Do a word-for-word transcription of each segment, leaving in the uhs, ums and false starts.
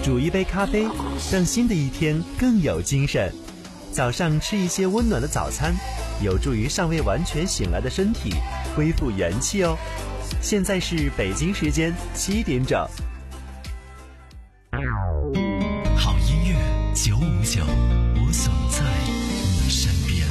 煮一杯咖啡，让新的一天更有精神。早上吃一些温暖的早餐，有助于尚未完全醒来的身体恢复元气哦。现在是北京时间七点整。 好音乐九五九，我总在你身边。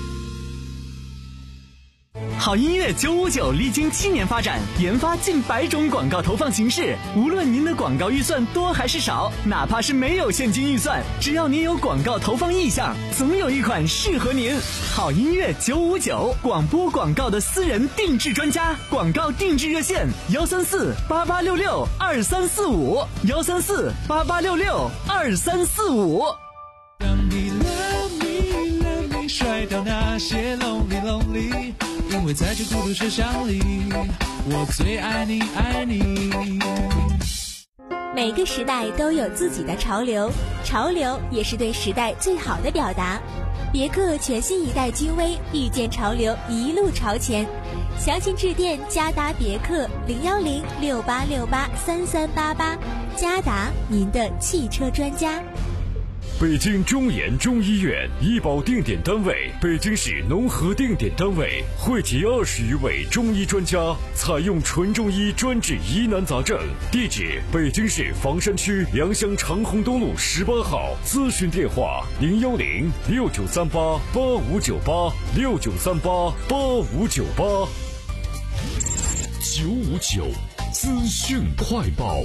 好音乐九五九历经七年发展，研发近百种广告投放形式。无论您的广告预算多还是少，哪怕是没有现金预算，只要您有广告投放意向，总有一款适合您。好音乐九五九，广播广告的私人定制专家，广告定制热线：幺三四八八六六二三四五，幺三四八八六六二三四五。 让你 love me love me 甩掉那些 lonely lonely， 因为在这孤独车厢里，我最爱你爱你。 每个时代都有自己的潮流，潮流也是对时代最好的表达。别克全新一代君威，遇见潮流，一路朝前。详情致电嘉达别克零幺零六八六八三三八八，嘉达，您的汽车专家。 北京中研中医院医保定点单位，北京市农合定点单位，汇集二十余位中医专家，采用纯中医专治疑难杂症。地址：北京市房山区良乡长虹东路十八号。咨询电话：零幺零六九三八八五九八六九三八八五九八。 九五九资讯快报。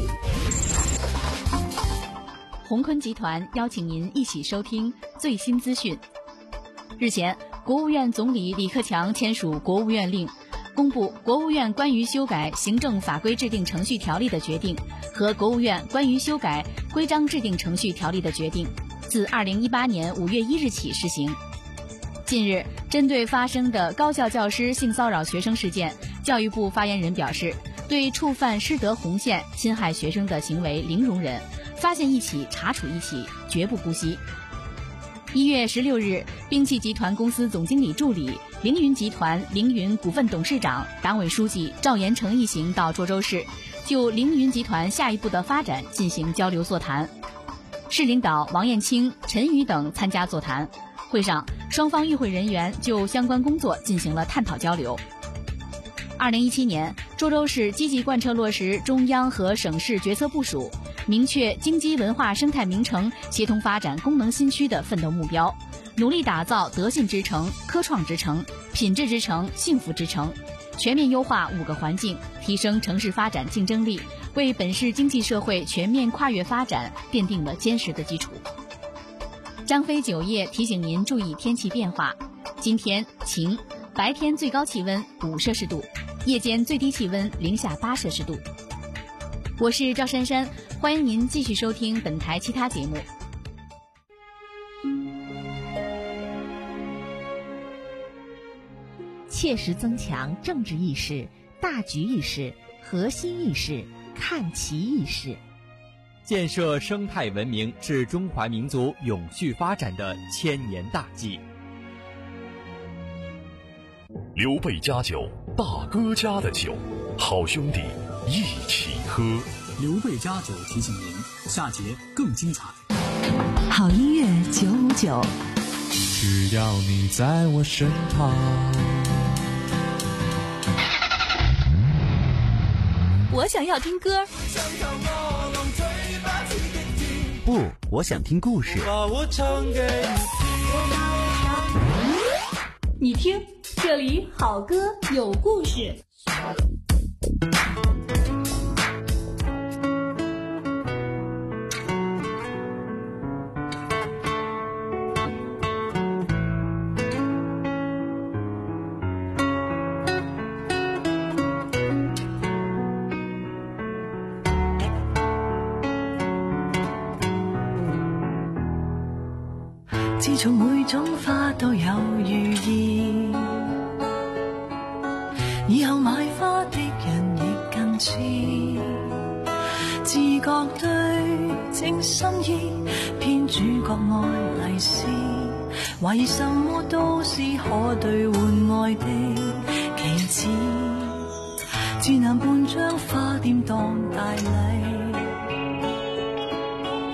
鸿坤集团邀请您一起收听最新资讯。日前，国务院总理李克强签署国务院令，公布国务院关于修改行政法规制定程序条例的决定和国务院关于修改规章制定程序条例的决定，自二零一八年五月一日起施行。近日，针对发生的高校教师性骚扰学生事件，教育部发言人表示，对触犯师德红线、侵害学生的行为零容忍，发现一起查处一起，绝不姑息。一月十六日，兵器集团公司总经理助理、凌云集团凌云股份董事长、党委书记赵延成一行到涿州市，就凌云集团下一步的发展进行交流座谈。市领导王艳青、陈宇等参加座谈。会上，双方与会人员就相关工作进行了探讨交流。二零一七年，涿州市积极贯彻落实中央和省市决策部署，明确京畿文化生态名城协同发展功能新区的奋斗目标，努力打造德信之城、科创之城、品质之城、幸福之城，全面优化五个环境，提升城市发展竞争力，为本市经济社会全面跨越发展奠定了坚实的基础。张飞酒业提醒您注意天气变化，今天晴，白天最高气温五摄氏度，夜间最低气温零下八摄氏度。我是赵珊珊，欢迎您继续收听本台其他节目。 切实增强政治意识、大局意识、核心意识、看齐意识， 建设生态文明是中华民族永续发展的千年大计。 刘备家酒，大哥家的酒，好兄弟一起喝。 刘备家酒提醒您，下节更精彩。 好音乐九五九， 只要你在我身旁。 我想要听歌。 不，我想听故事。 把我唱给你听，这里好歌有故事。 自從每種花都有寓意，以後買花的人亦更知，自覺對正心意，偏主角愛麗絲，懷疑什麼都是可兌換愛的棋子，智囊半張花店當大禮。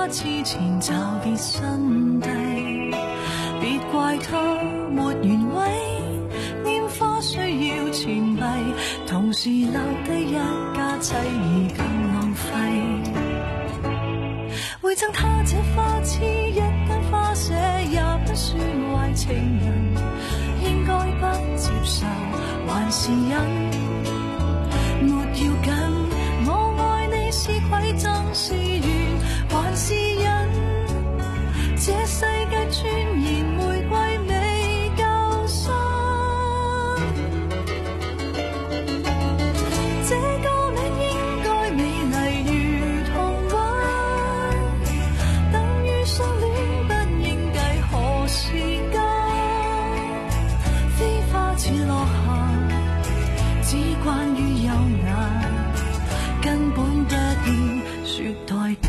他之前找別新地，別怪他沒原委，拈花需要錢幣，同時留低一家妻兒更浪費。會贈他這花痴一間花舍，也不算壞情人，應該不接受還是忍？沒要緊，我愛你是饋贈是緣還是忍？這世界傳言玫瑰未夠深，這個名應該美麗如童話，等於相戀不應計何時間，飛花似落下，只關於優雅，根本不必說代價。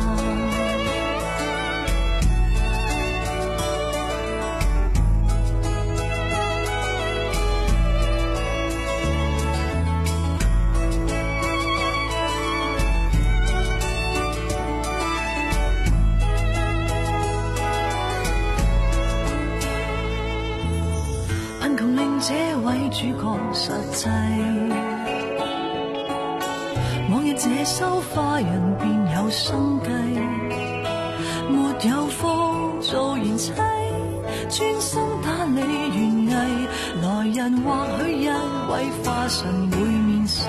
貧窮令這位主角實際，往日這收花人便有生計，沒有福做賢妻，專心打理園藝，來人或許一位花神會面世，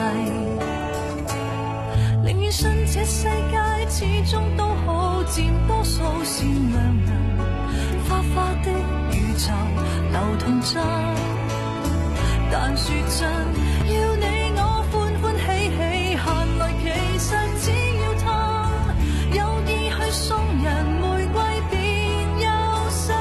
寧願信這世界始終都好，佔多數善良人，花花的宇宙流通真，但說真，要你我歡歡喜喜，閒來其實只要貪，有意去送人玫瑰便憂心。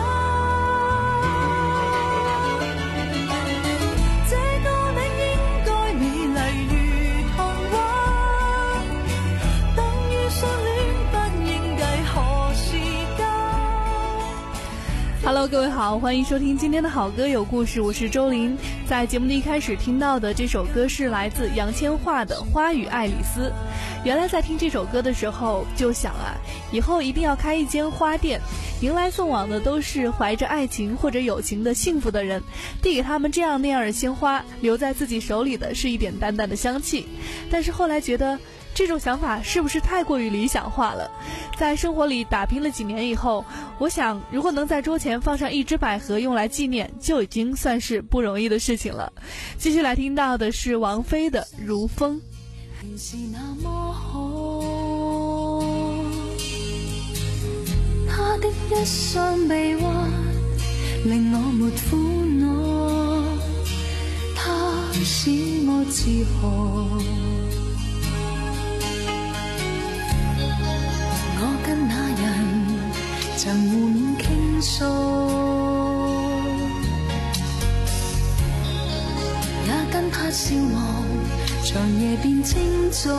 這個名應該美麗如童話，等於相戀不應計何時間。 Hello， 各位好，歡迎收聽今天的好歌有故事，我是周琳。在節目的一開始聽到的這首歌是來自楊千嬅的《花與愛麗絲》。原來在聽這首歌的時候就想啊，以後一定要開一間花店，迎來送往的都是懷着愛情或者友情的幸福的人，遞給他們這樣那樣的鮮花，留在自己手裡的是一點淡淡的香氣。但是後來覺得這種想法是不是太過於理想化了？在生活裡打拼了幾年以後，我想如果能在桌前放上一支百合用來紀念，就已經算是不容易的事情了。繼續來聽到的是王菲的《如風》。 原是那麼好，他的一雙臂彎令我沒苦惱，他使我自豪。我跟那人曾互勉傾訴，也跟他笑望長夜變清早，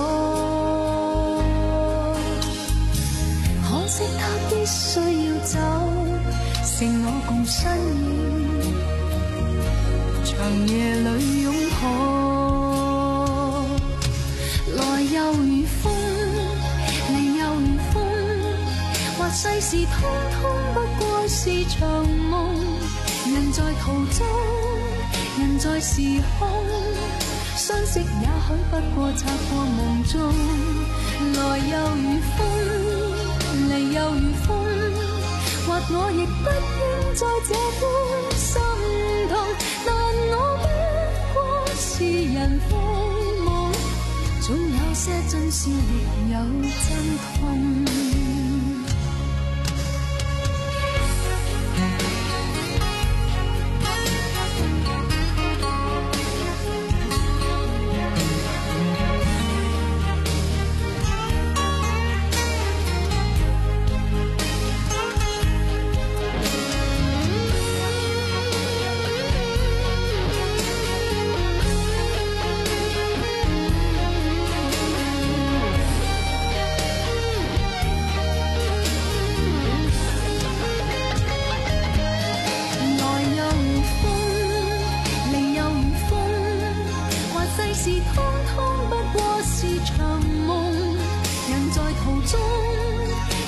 可惜他必須要走，剩我共身影，長夜裏擁抱，來又如風，離又如風，或世事通通不過是場夢，人在途中，人在時空，相識也許不過擦過夢中，來又如風，離又如風，或我亦不應在這般心痛，但我不過是人非夢，總有些真笑亦有真痛。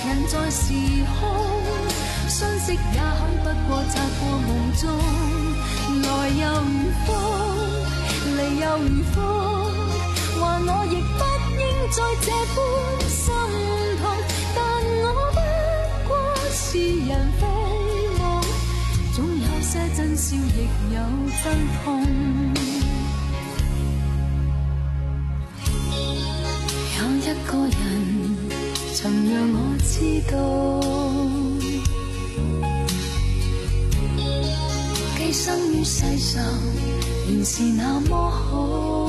人在時空，相識也許不過擦過夢中，來又如風，離又如風，話我亦不應再這般心痛，但我不過是人非夢，總有些真笑亦有真痛。有一個人曾讓我知道，寄生於世上原是那麼好，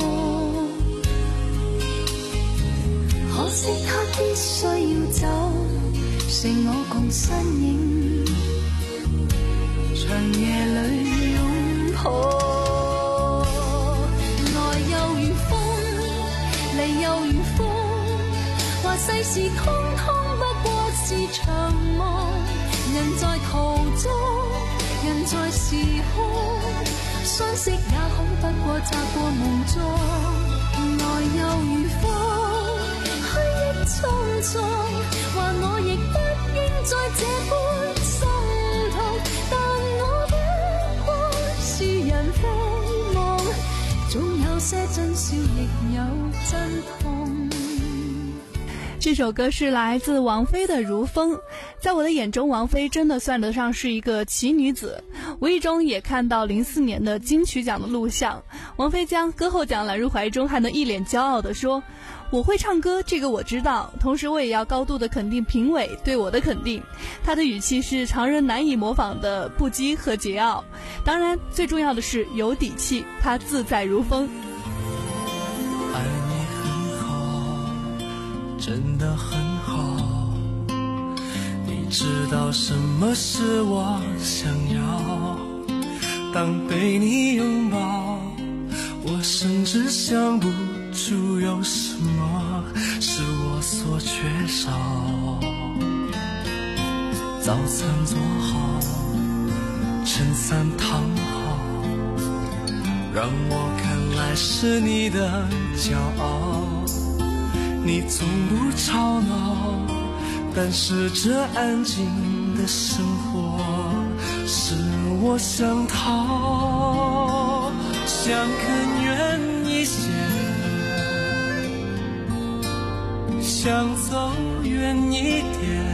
可惜他必須要走，剩我共身影，長夜裏擁抱，來又如風，離又如風，話世事通通不過是場夢，人在途中，人在時空，相識也許不過擦過夢中，來又如風，虛憶匆匆，話我亦不應再這般心痛，但我不過是人非夢，總有些真笑亦有真痛。 这首歌是来自王菲的《如風》。在我的眼中，王菲真的算得上是一个奇女子。无意中也看到零四年的金曲奖的录像，王菲将歌后奖揽入怀中，还能一脸骄傲地说：“我会唱歌，这个我知道。”同时，我也要高度的肯定评委对我的肯定。她的语气是常人难以模仿的不羁和桀骜，当然，最重要的是有底气，她自在如风。 爱你很好，真的很好，你知道什么是我想要，当被你拥抱，我甚至想不出有什么是我所缺少。早餐做好，衬衫烫好，让我看来是你的骄傲。你从不吵闹，但是这安静的生活是我想逃，想更远一些，想走远一点，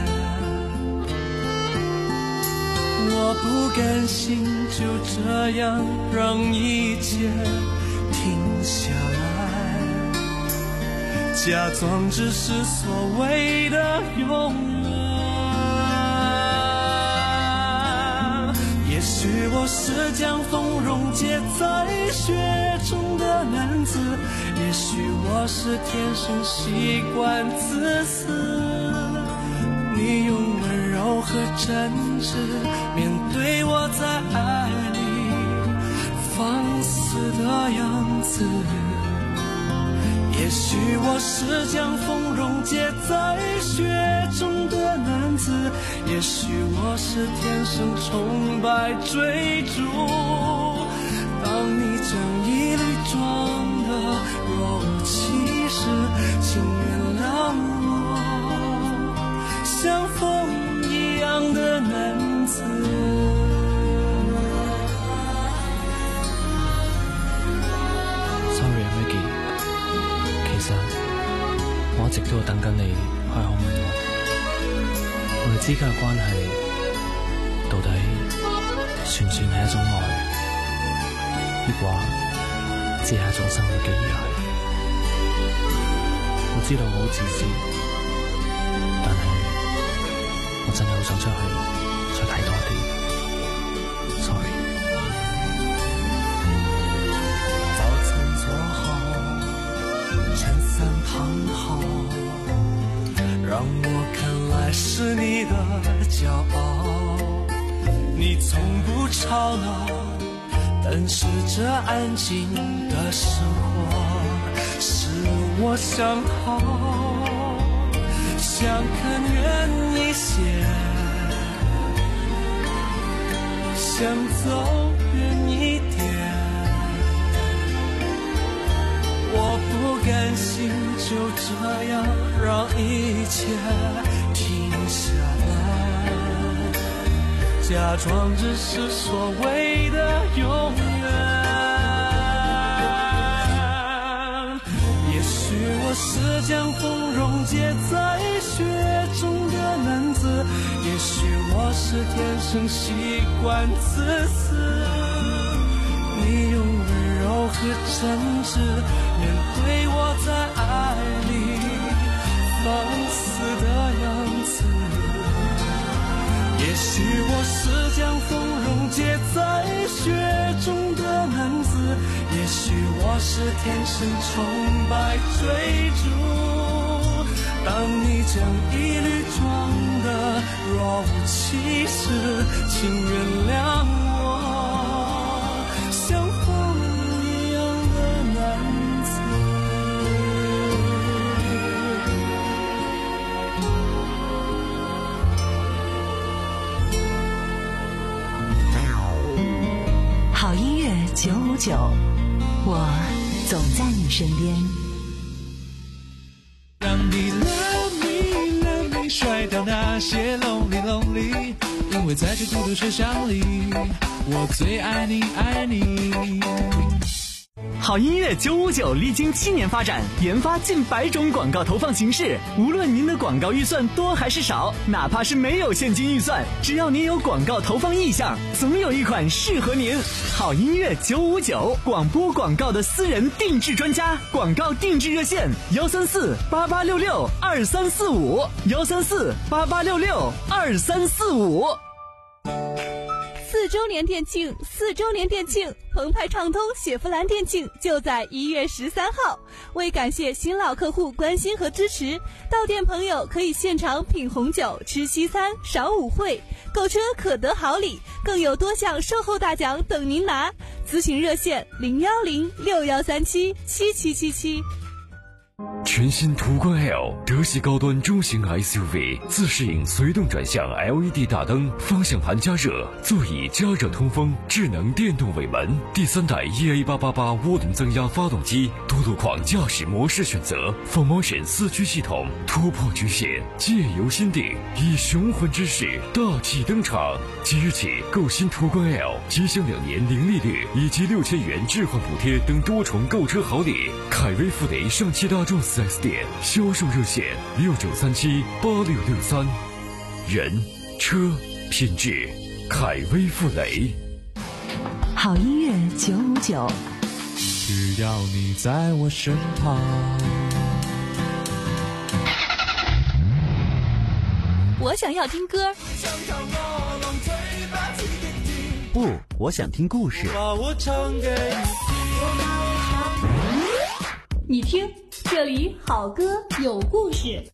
我不甘心就这样让一切停下来，假装只是所谓的永远。也许我是将风溶解在雪中的男子，也许我是天生习惯自私，你用温柔和真挚面对我在爱里放肆的样子。也许我是将风溶解在雪中的男子，也许我是天生崇拜追逐，当你将疑虑装得若无其事，请原谅我像风一样的男子。 Sorry Maggie， 其實我一直都等緊你開口問我，我哋之間嘅關係到底算唔算係一種愛，抑或只係一種生活嘅依賴？我知道我好自私，但係我真係好想出去再睇多啲。Sorry。 早餐做好，衬衫烫好，让我看来是你的骄傲。你从不吵闹，但是这安静的生活是我想逃，想更远一些，想走远一点，我不甘心就这样让一切停下假装只是所谓的永远。也许我是将风溶解在雪中的男子，也许我是天生习惯自私。你用温柔和真挚面对我在爱里放肆的样子。也许我是将风溶解在雪中的男子，也许我是天生崇拜追逐。当你将一缕装得若无其事，请原谅我像风一样的男子。 好音乐九五九，我总在你身边。 让你 love me love me 甩掉那些 lonely lonely， 因为在这孤独学校里，我最爱你爱你。 好音乐九五九历经七年发展，研发近百种广告投放形式。无论您的广告预算多还是少，哪怕是没有现金预算，只要您有广告投放意向，总有一款适合您。好音乐九五九，广播广告的私人定制专家，广告定制热线：幺三四八八六六二三四五，幺三四八八六六二三四五。 四周年店庆，四周年店庆，澎湃畅通雪佛兰店庆就在一月十三号。为感谢新老客户关心和支持，到店朋友可以现场品红酒、吃西餐、赏舞会，购车可得好礼，更有多项售后大奖等您拿。咨询热线零幺零六幺三七七七七七。 全新途观 L 德系高端中型 S U V， 自适应随动转向 L E D 大灯，方向盘加热，座椅加热通风，智能电动尾门，第三代 E A 八八八涡轮增压发动机，多路况驾驶模式选择 ，Full Motion 四驱系统，突破局限，借由心定，以雄浑之势大气登场。即日起购新途观 L， 即享两年零利率以及六千元置换补贴等多重购车好礼。凯威富雷上汽大众四 S 店销售热线六九三七八六六三，人车品质，凯威富雷。 好音乐九五九， 只要你在我身旁。 我想要听歌， 不，我想听故事。 把我唱给你听，这里好歌有故事。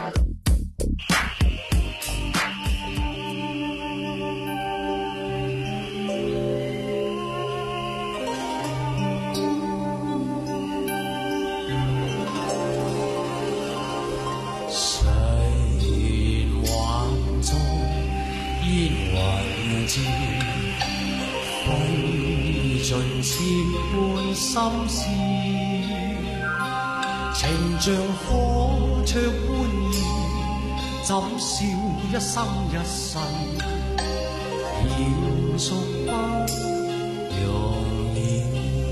盡千般心事，情像火灼般熱，怎笑一生一世，延續不容易。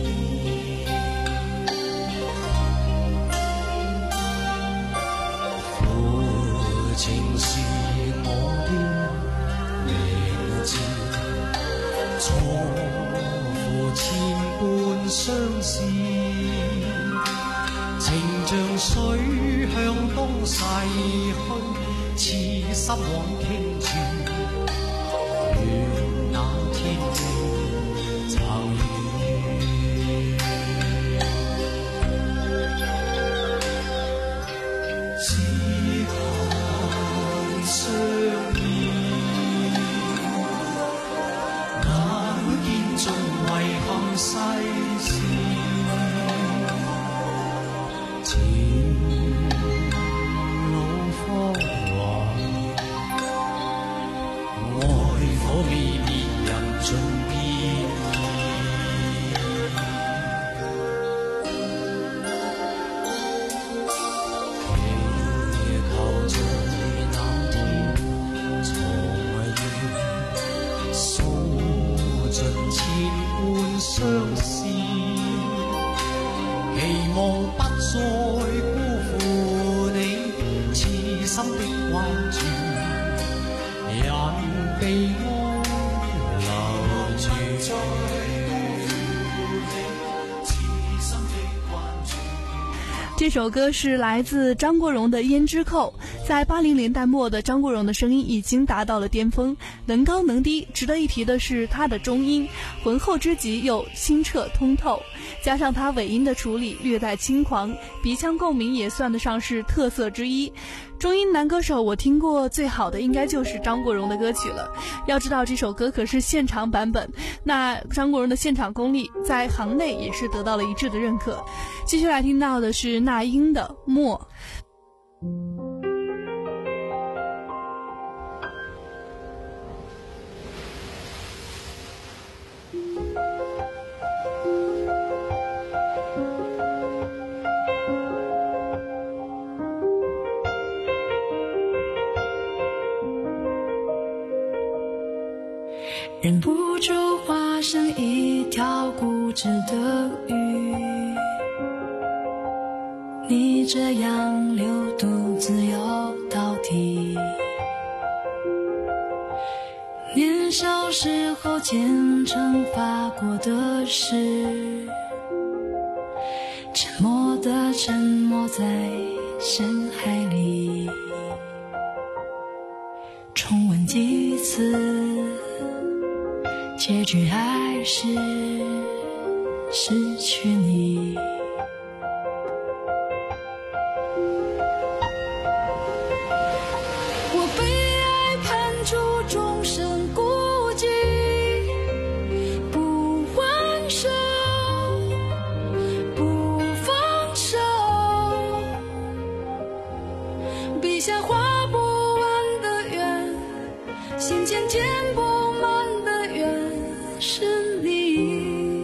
負情是我的名字，錯千般相思，情像水向東逝去，似心往傾注，願那天未曾遇，只恨相依，哪會見盡遺憾世事，似老芳華， 再辜負你痴心的關注，任被愛留住。 这首歌是来自张国荣的《胭脂扣》。在八零年代末的张国荣的声音已经达到了巅峰，能高能低。值得一提的是他的中音浑厚之极又清澈通透，加上他尾音的处理略带轻狂，鼻腔共鸣也算得上是特色之一。中音男歌手我听过最好的应该就是张国荣的歌曲了。要知道这首歌可是现场版本，那张国荣的现场功力在行内也是得到了一致的认可。继续来听到的是那英的《默》。 忍不住化身一条固执的鱼，你这样流独自游到底。年少时候虔诚发过的誓，沉默的沉没在深海里，重温几次，结局还是失去你。我被爱判处终身孤寂，不还手，不放手，笔下画不完的圆，心间填不满的缘是你。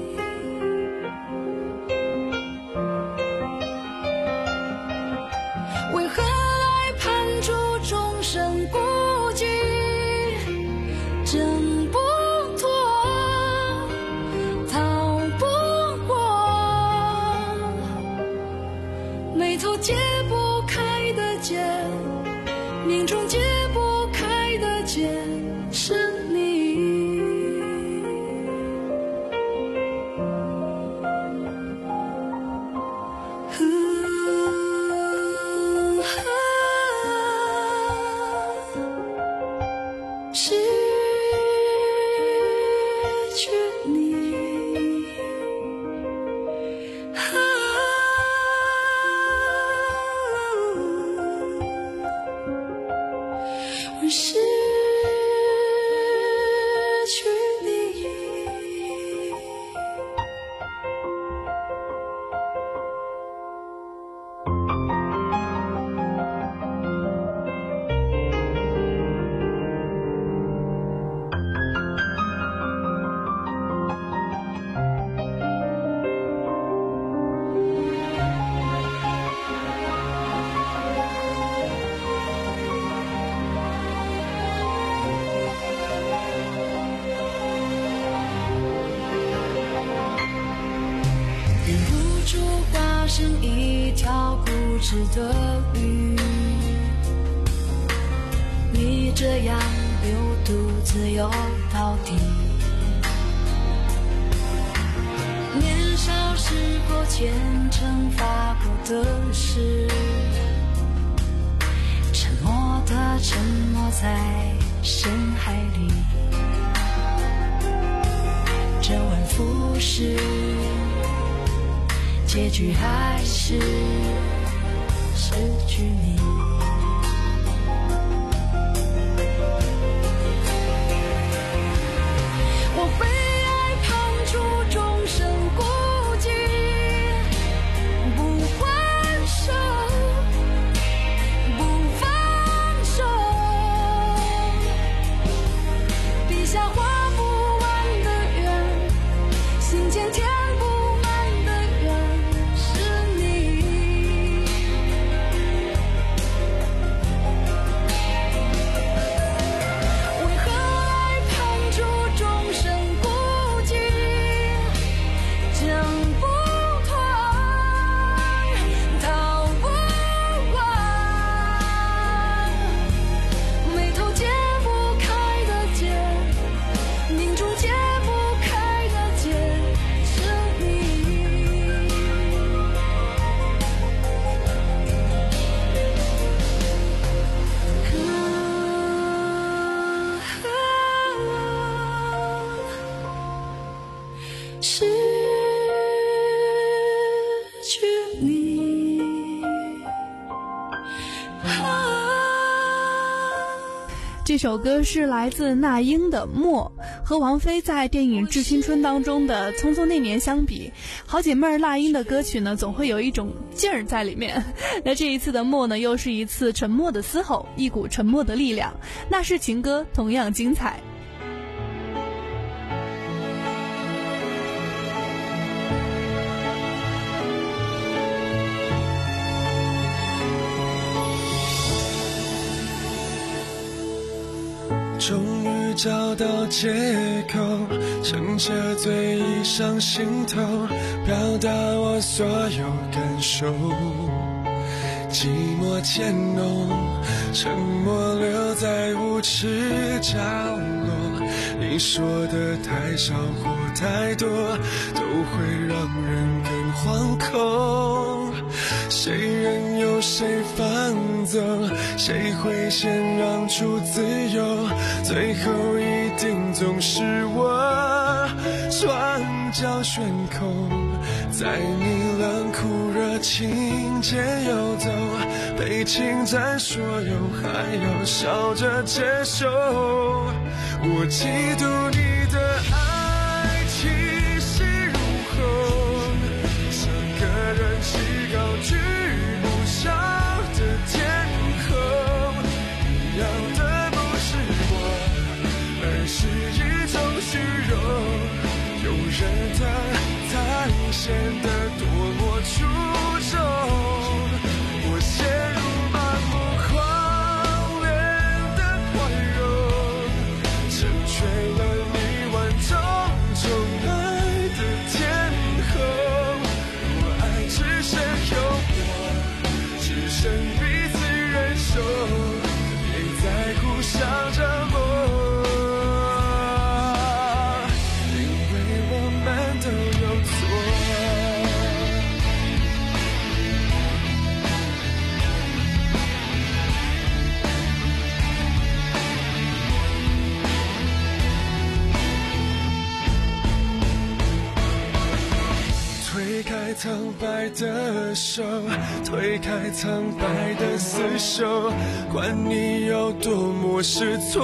为何爱判处终身孤寂，挣不脱，逃不过，眉头解不开的结，命中解不开的结是你。失去你，我失去你。忍不住化身一条固执的鱼，你这样流独自游到底。年少时候虔诚发过的誓，沉默的沉没在深海里，周而复始，结局还是失去你。我被爱判处终身孤寂，不还手，不放手，笔下画不完的圆，心间填不满的缘是你。 这首歌是来自那英的《默》，和王菲在电影《致青春》当中的《匆匆那年》相比，好姐妹那英的歌曲呢，总会有一种劲儿在里面。那这一次的《默》呢，又是一次沉默的嘶吼，一股沉默的力量。那是情歌，同样精彩。 终于找到借口，撑着醉意上心头，表达我所有感受。寂寞渐浓，沉默留在无耻角落。你说的太少或太多，都会让人更惶恐。谁任由谁放纵，谁会先让出自由，最后一定总是我双脚悬空，在你冷酷热情间游走，被侵占所有还要笑着接受。我嫉妒你的爱气势如虹，像个人气高举不消的天空。你要的不是我，而是一种虚荣，有人的才显得多么出众。我陷入盲目狂恋的宽容，成全了你万种宠爱的天后。若爱只剩有我，只剩彼此忍受，别再互相折磨，因为我们都有错。推开苍白的手，推开苍白的厮守，管你有多么失措，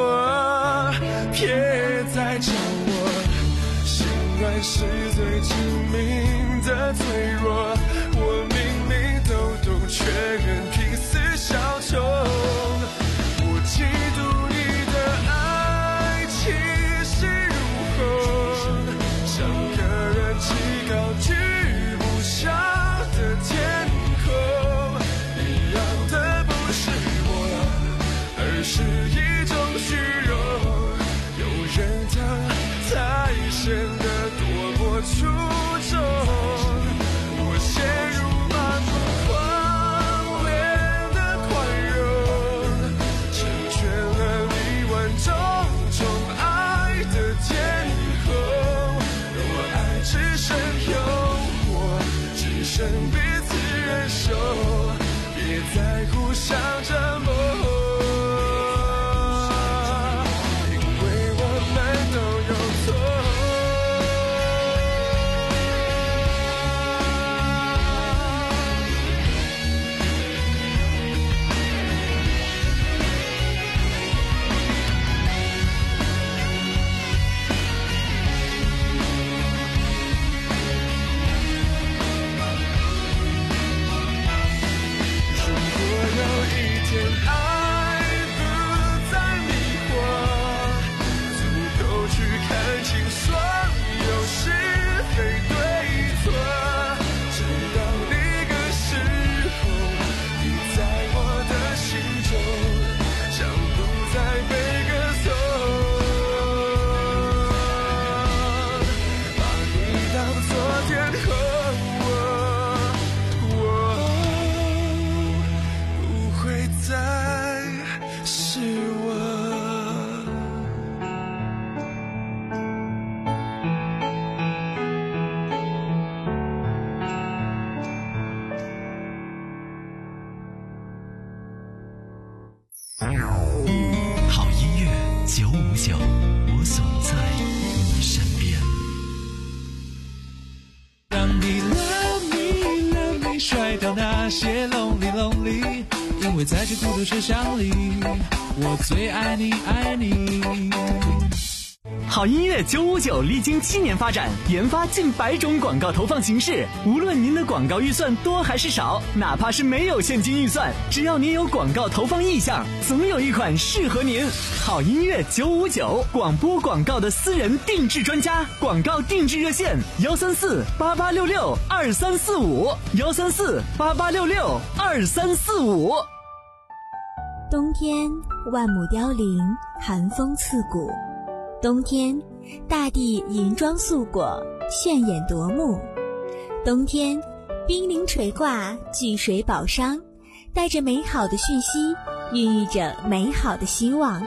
别再叫我。心软是最致命的脆弱，我明明都懂，却仍拼死效忠。我嫉妒你的爱气势如虹，像个人气高举不消的天空。你要的不是我，而是一种虚荣，有人的才显得多么出众。我陷入盲目狂恋的宽容，成全了你万种宠爱的天后。若爱只剩有我，只剩彼此忍受，别再互相折磨，因为我们都有错。如果有一天爱不再迷惑，足够去看清所有是非对错，直到那个时候，你在我的心中像不再被歌颂，把你当作天后，我不会再是我。 好音乐九五九，我总在你身边。 让你 love me love me 甩掉那些 lonely lonely，因为在这孤独车厢里， 我最爱你爱你。 好音乐九五九历经七年发展，研发近百种广告投放形式。无论您的广告预算多还是少，哪怕是没有现金预算，只要您有广告投放意向，总有一款适合您。好音乐九五九，广播广告的私人定制专家，广告定制热线：幺三四八八六六二三四五，幺三四八八六六二三四五。 冬天，万木凋零，寒风刺骨。冬天，大地银装素裹，炫眼夺目。冬天，冰凌垂挂，巨水宝商，带着美好的讯息，孕育着美好的希望。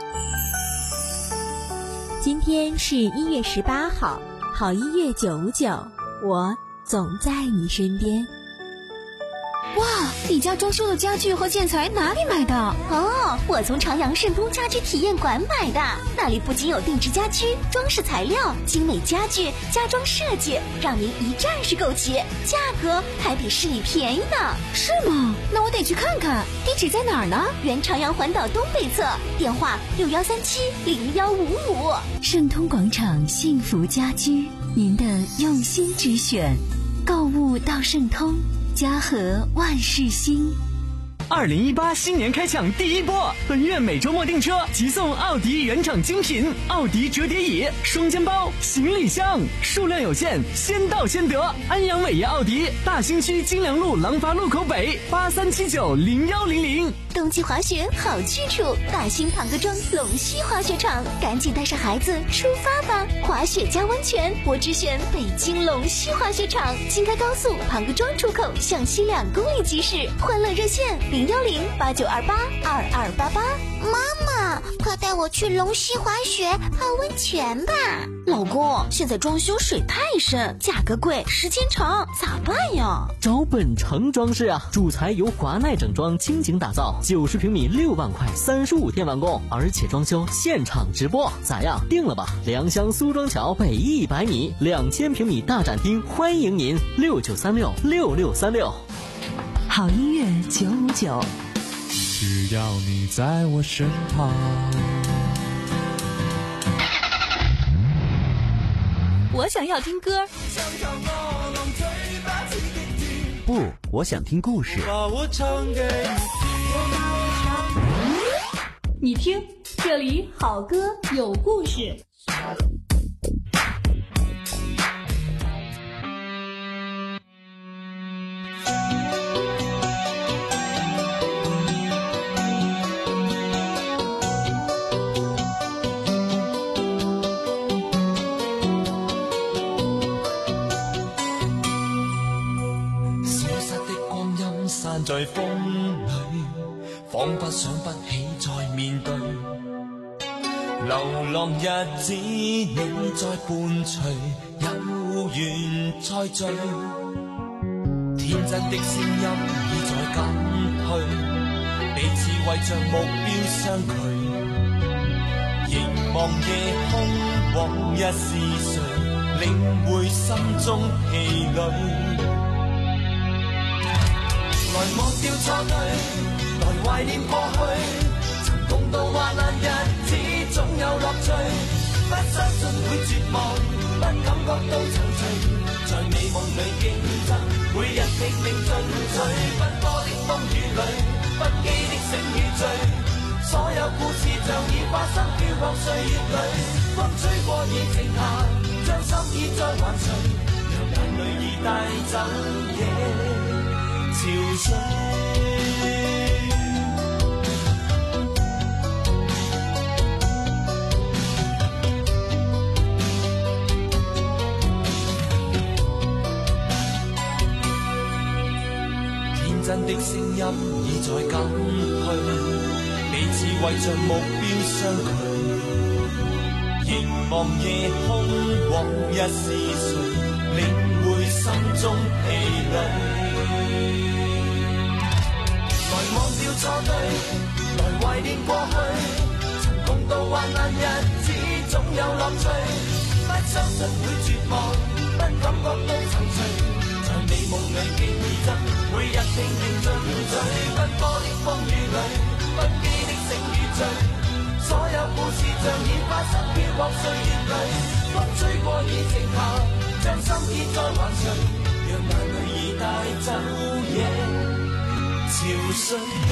今天是一月十八号，好音乐九五九，我总在你身边。 哇，你家装修的家具和建材哪里买的？ 哦，我从朝阳盛通家居体验馆买的，那里不仅有定制家居、装饰材料、精美家具、家装设计，让您一站式购齐，价格还比市里便宜呢。 是吗？那我得去看看。地址在哪儿呢？ 原朝阳环岛东北侧，电话六幺三七零幺五五。 盛通广场幸福家居，您的用心之选，购物到盛通。家和万事兴。 二零一八新年开抢第一波，本月每周末订车即送奥迪原厂精品奥迪折叠椅、双肩包、行李箱，数量有限，先到先得。安阳伟业奥迪大兴区金良路廊坊路口北八三七九零幺零零。 冬季滑雪好去处，大兴庞各庄龙溪滑雪场，赶紧带上孩子出发吧！滑雪加温泉，我只选北京龙溪滑雪场。京开高速庞各庄出口向西两公里即驶，欢乐热线零幺零八九二八二二八八。 妈妈，快带我去龙溪滑雪泡温泉吧！ 老公，现在装修水太深，价格贵，时间长，咋办呀？ 找本城装饰啊，主材由华奈整装倾情打造，九十平米六万块，三十五天完工，而且装修现场直播，咋样？定了吧！良乡苏庄桥北一百米，两千平米大展厅，欢迎您！六九三六六六三六。 好音乐九五九， 只要你在我身旁。 我想要听歌。 不，我想听故事。 把我唱给你听，这里好歌有故事。 在風裏，彷彿想不起再面對。流浪日子，你在伴隨，有緣再聚。天真的聲音已在減退，彼此為着目標相距。凝望夜空，往日是誰，領會心中氣餒。來忘掉錯對，來懷念過去，曾共度患難日子，總有樂趣。不相信會絕望，不感覺到躊躇，在美夢裏競爭，每日拼命進取。奔波的風雨裏，不羈的醒與醉，所有故事像已發生，飄泊歲月裏，風吹過已靜下，將心意再還誰，讓眼淚已帶走夜。潮水，天真的聲音已在減退，彼此為着目標相距。凝望夜空，往日是誰，領會心中氣餒。來忘掉錯對，來懷念過去，曾共度患難日子，總有樂趣。不相信會絕望，不感覺到躊躇，在美夢裏競爭，每日拼命進取。奔波的風雨裏，不羈的醒與醉， 故事像已發生飄泊歲月裏，風吹過已靜下，將心意再還誰，讓眼淚已帶走夜潮水。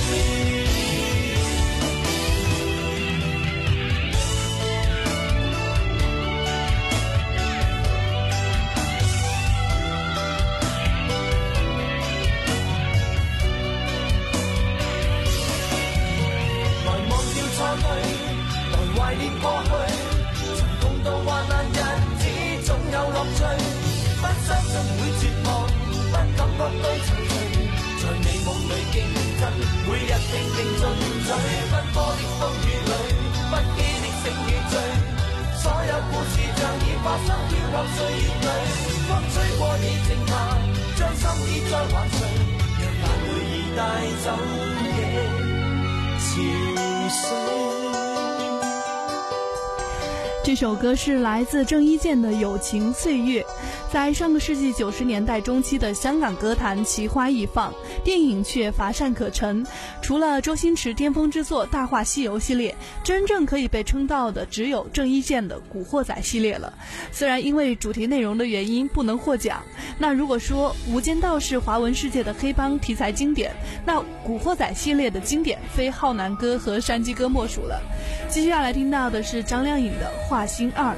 懷念過去，曾共度患難日子，總有樂趣。不相信會絕望，不感覺到沉醉，在美夢裏競爭，每日拼命進取。奔波的風雨裏，不羈的醒與醉，所有故事像已發生飄泊歲月裏，風吹過已靜下，將心意再還誰，讓眼淚已帶走夜潮水。 这首歌是来自郑伊健的《友情岁月》。在上个世纪九十年代中期的香港歌坛奇花异放，电影却乏善可陈。除了周星驰巅峰之作《大话西游》系列，真正可以被称道的只有郑伊健的《古惑仔》系列了。虽然因为主题内容的原因不能获奖，那如果说《无间道》是华文世界的黑帮题材经典，那《古惑仔》系列的经典非浩南哥和山鸡哥莫属了。继续要来听到的是张靓颖的《画心二》。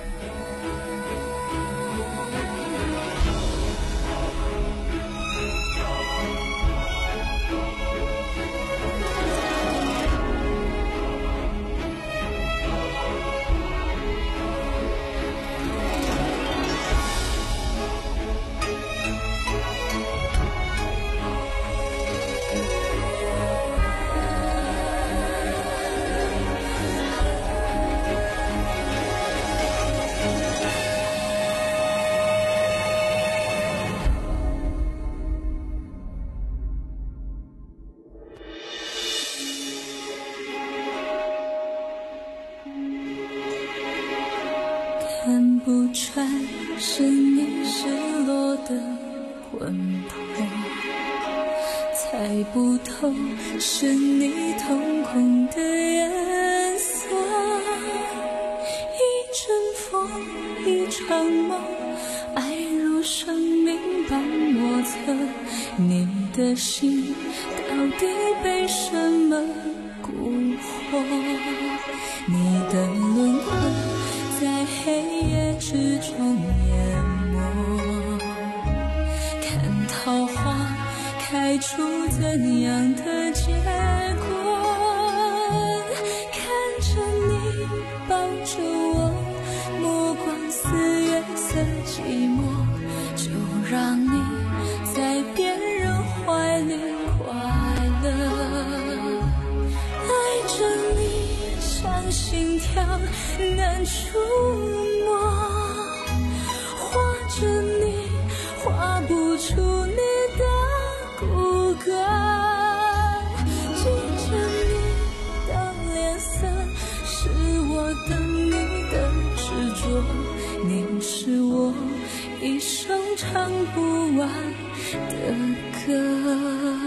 看不穿是你失落的魂魄，猜不透是你瞳孔的颜色。一阵风，一场梦，爱如生命般莫测。你的心到底被什么蛊惑？你的轮廓在黑夜之中淹没，看桃花开出怎样的结果？看着你抱着我，目光似月色寂寞，就让你在别人怀里快乐。爱着你像心跳难触摸，画着你画不出你的骨骼，记着你的脸色，是我等你的执着，你是我一生唱不完的歌。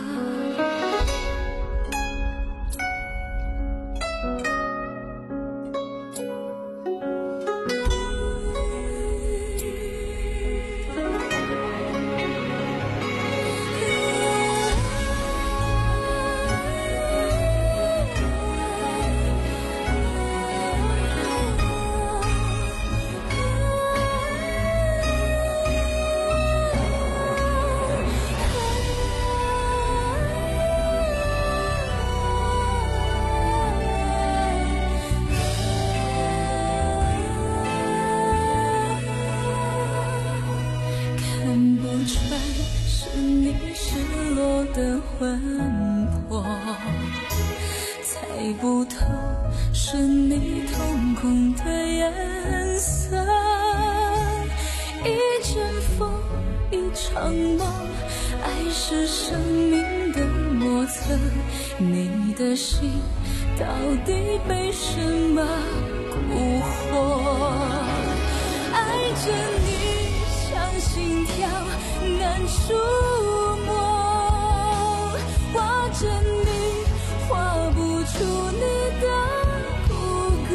的魂魄，猜不透是你瞳孔的颜色。一阵风，一场梦，爱是生命的莫测。你的心到底被什么蛊惑？爱着你像心跳难触摸，画着你画不出你的骨骼，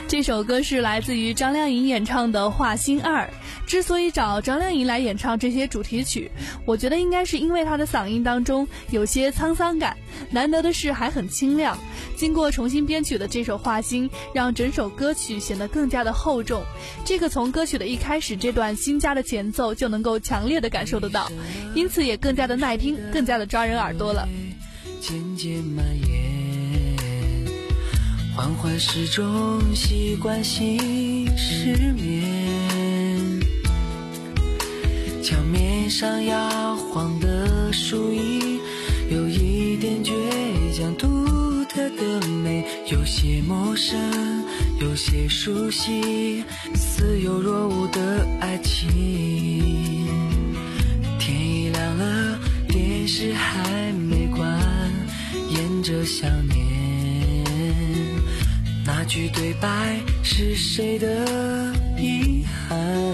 这首歌是来自于张靓颖演唱的《画心二》。之所以找张靓颖来演唱这些主题曲，我觉得应该是因为她的嗓音当中有些沧桑感，难得的是还很清亮。经过重新编曲的这首《画心》，让整首歌曲显得更加的厚重。这个从歌曲的一开始这段新加的前奏就能够强烈的感受得到，因此也更加的耐听，更加的抓人耳朵了。 渐渐蔓延，缓缓时钟习惯性失眠，墙面上摇晃的树影有一点倔强，独特的美，有些陌生，有些熟悉，似有若无的爱情。天已亮了，电视还没关，沿着想念，那句对白是谁的遗憾？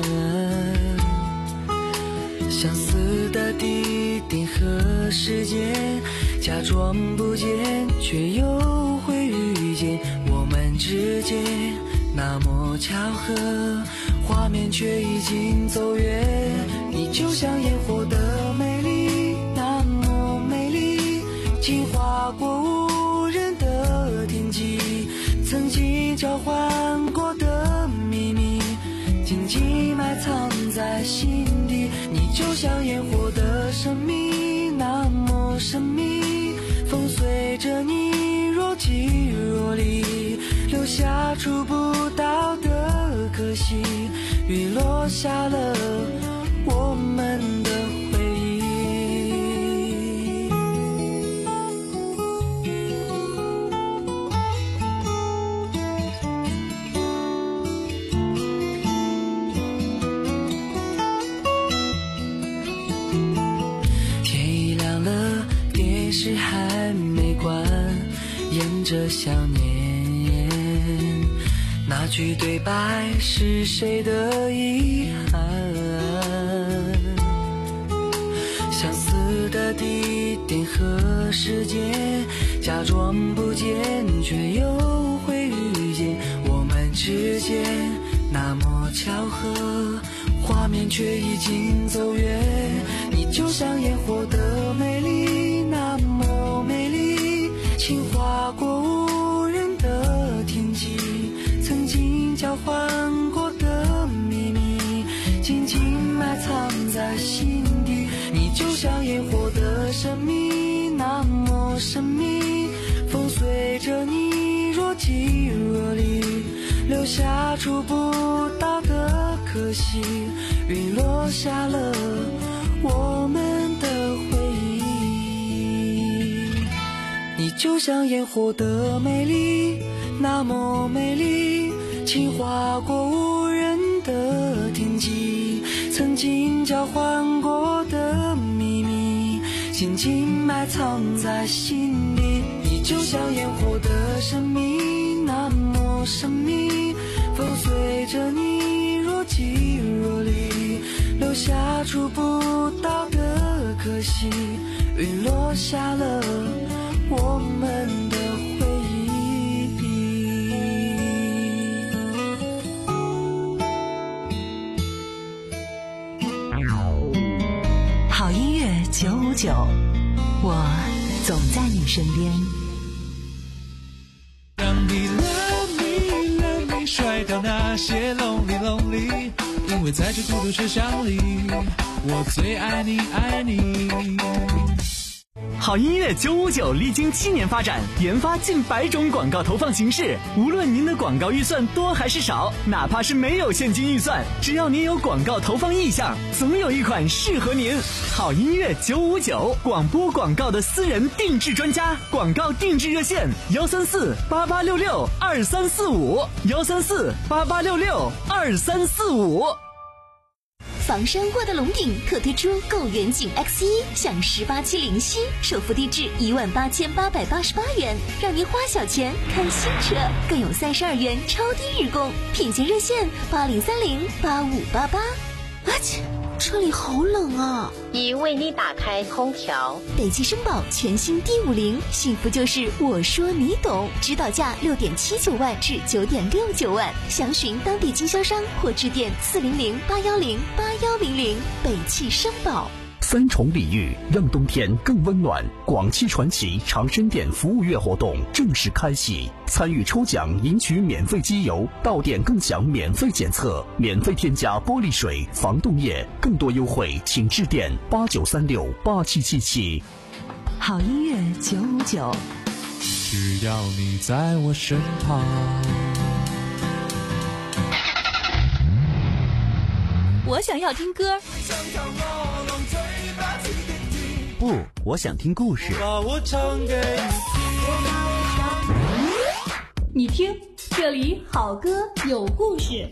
相似的地点和时间，假装不见，却又会遇见。我们之间那么巧合，画面却已经走远。你就像烟火的美丽，那么美丽，轻划过无人的天际，曾经交换过的秘密，紧紧埋藏在心底。你就像烟火的生命，那么神秘，风随着你若即若离，留下触不到的可惜。雨落下了我们的回忆。天已亮了，电视还没关，沿着想念，那句对白是谁的遗憾？相似的地点和时间，假装不见，却又会遇见。我们之间那么巧合，画面却已经走远。你就像烟火的美丽，那么美丽，轻划过无人的天际，曾经交换过的秘密，紧紧埋藏在心底。你就像烟火的生命，那么神秘，风随着你若即若离，留下触不到的可惜。雨落下了我们的回忆。你就像烟火的美丽，那么美丽，轻划过无人的天际，曾经交换过的秘密，紧紧埋藏在心底。你就像烟火的生命，那么神秘，风随着你若即若离，留下触不到的可惜。雨落下了我们的回忆。 好音乐九五九，我总在你身边。 让你 love me love me 甩掉那些 lonely lonely， 因为在这孤独车厢里，我最爱你爱你。 好音乐九五九历经七年发展，研发近百种广告投放形式。无论您的广告预算多还是少，哪怕是没有现金预算，只要您有广告投放意向，总有一款适合您。好音乐九五九，广播广告的私人定制专家，广告定制热线：幺三四八八六六二三四五，幺三四八八六六二三四五。 房山沃德龙顶特推出购远景 X 一 享十八期零息，首付低至一万八千八百八十八元，让您花小钱看新车，更有三十二元超低日供。品鉴热线八零三零八五八八。我去， 这里好冷啊！ 已为你打开空调。 北汽绅宝全新 D 五零，幸福就是我说你懂，指导价六点七九万至九点六九万，详询当地经销商或致电四零零八幺零八幺零零。北汽绅宝。 三重礼遇，让冬天更温暖。广汽传祺长生店服务月活动正式开启，参与抽奖赢取免费机油，到店更享免费检测，免费添加玻璃水、防冻液。更多优惠请致电八九三六八七七七。 好音乐九五九， 只要你在我身旁。 我想要听歌。 不，我想听故事。 把我唱给你听，这里好歌有故事。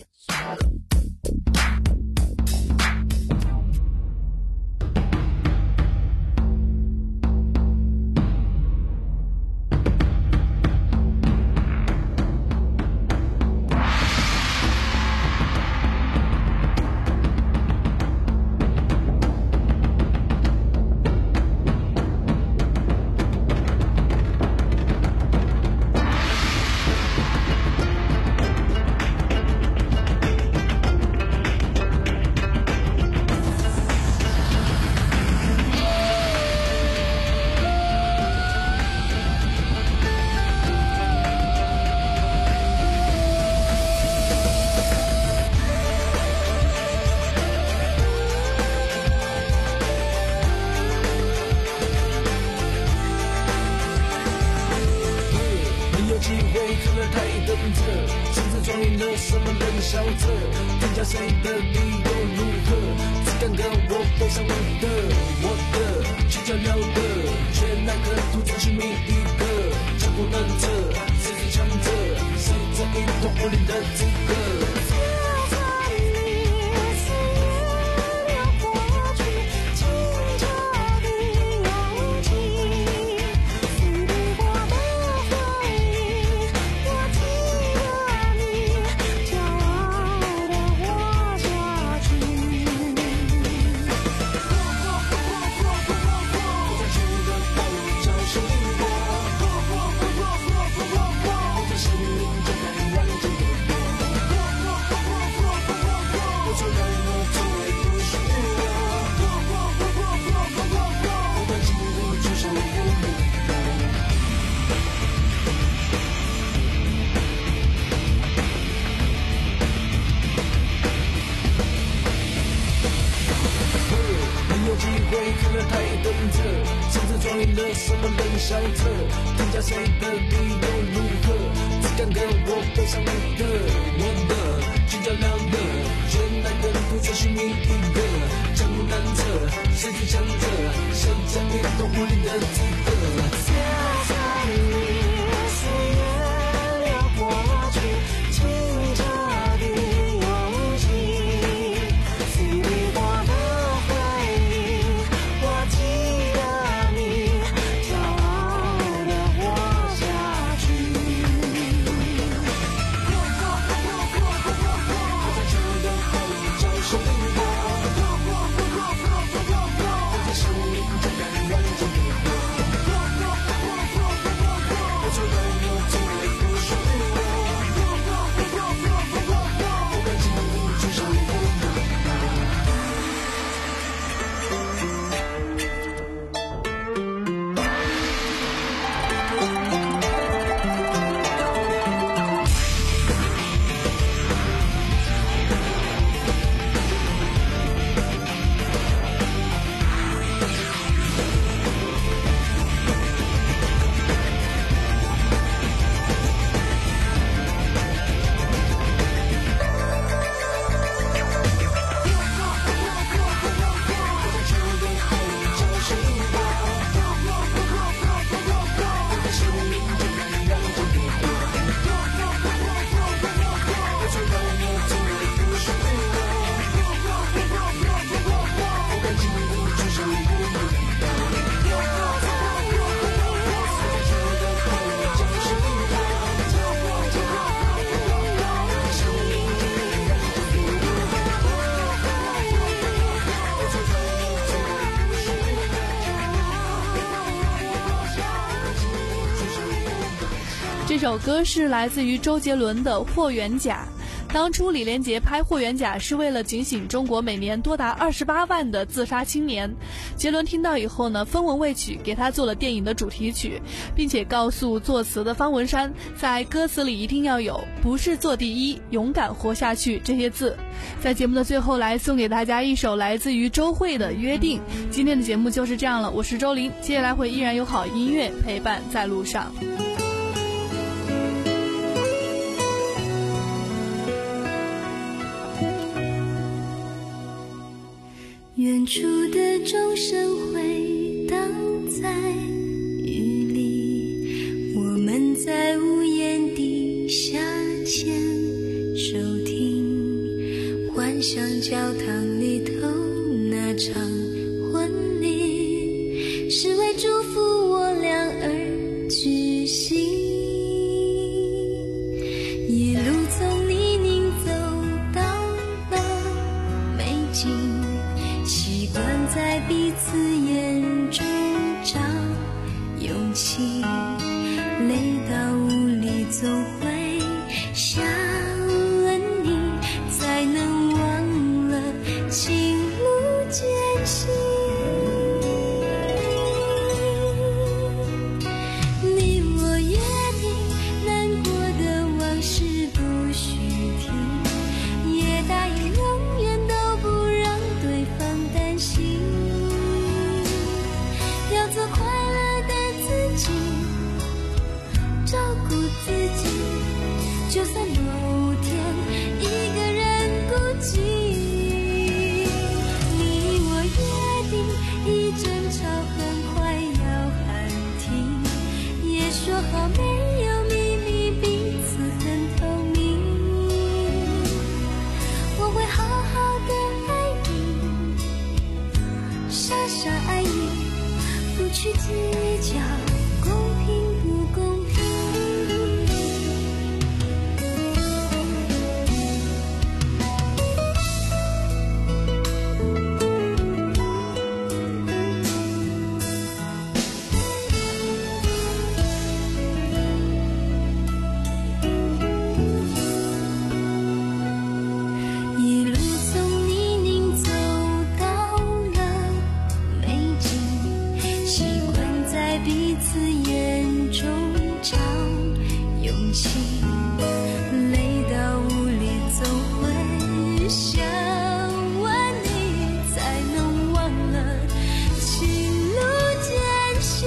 首歌是来自于周杰伦的《霍元甲》。当初李连杰拍《霍元甲》是为了警醒中国每年多达二十八万的自杀青年。杰伦听到以后呢，分文未取，给他做了电影的主题曲，并且告诉作词的方文山，在歌词里一定要有“不是做第一，勇敢活下去”这些字。在节目的最后，来送给大家一首来自于周蕙的《约定》。今天的节目就是这样了，我是周玲，接下来会依然有好音乐陪伴在路上。 远处的钟声回荡在雨里，我们在屋檐底下牵手听，幻想教堂里头那场婚礼是为祝福我俩而举行，一路从泥泞走到了美景，习惯在彼此眼中找勇气，累到无力总会想问你，才能忘了情路艰辛。你我约定难过的往事不许提，也答应永远都不让对方担心，要做快乐的自己，照顾自己，就算某天一个人孤寂。你我约定一争吵很快要喊停，也说好没有秘密，彼此很透明，我会好好的爱你，傻傻爱你，不去计较公平不公平。一路从泥泞走到了美景，习惯在彼此眼中找勇气，累到无力总会想问你，才能忘了情路艰辛。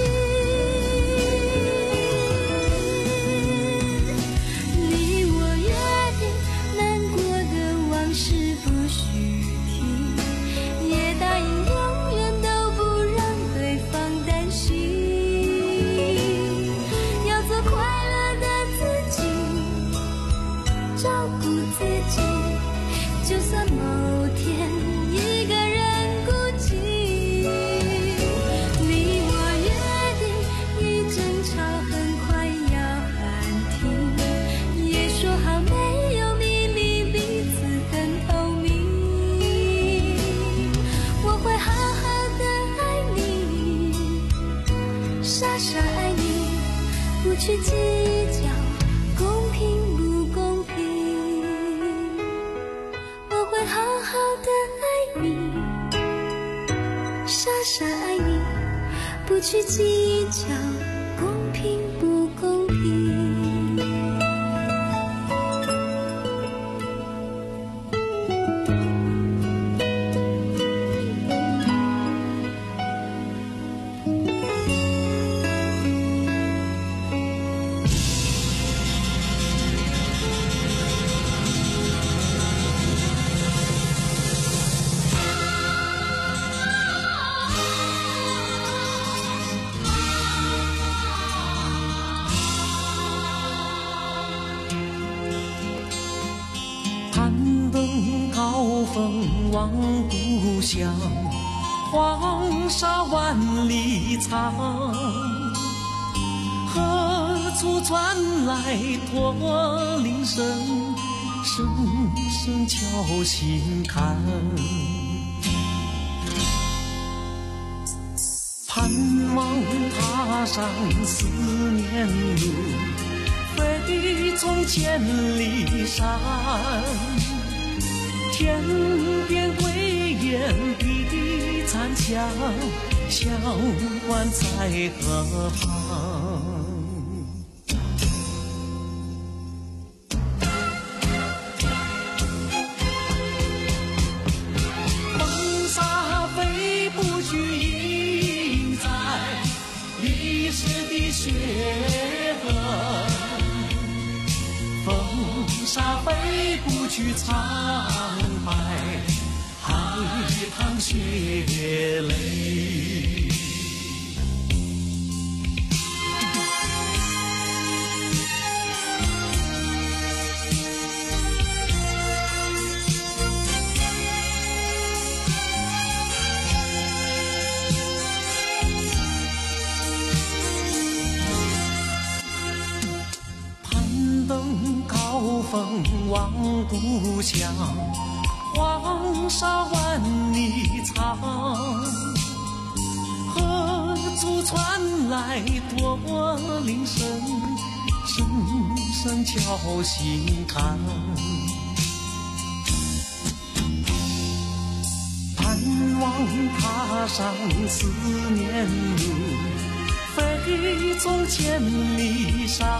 你我约定难过的往事不许提，也答应永远都不让对方担心，要做快乐的自己，照顾自己，就算某天一个人孤寂。你我约定一争吵很快要喊停，也说好没有秘密，彼此很透明，我会好好的爱你，傻傻爱你，不去计较公平不公平，我会好好的爱你，傻傻爱你，不去计较公平不公平。 高峰望故乡，黄沙万里长，何处传来驼铃声，声声敲心坎。盼望踏上思念路，飞从千里山，天边归雁的残响，小馆在河旁。风沙飞不去，印在历史的血痕。风沙飞不去，苍白海棠血泪。高峰望故乡，黄沙万里长，何处传来驼铃声，声声敲心坎。盼望踏上思念路，飞纵千里山，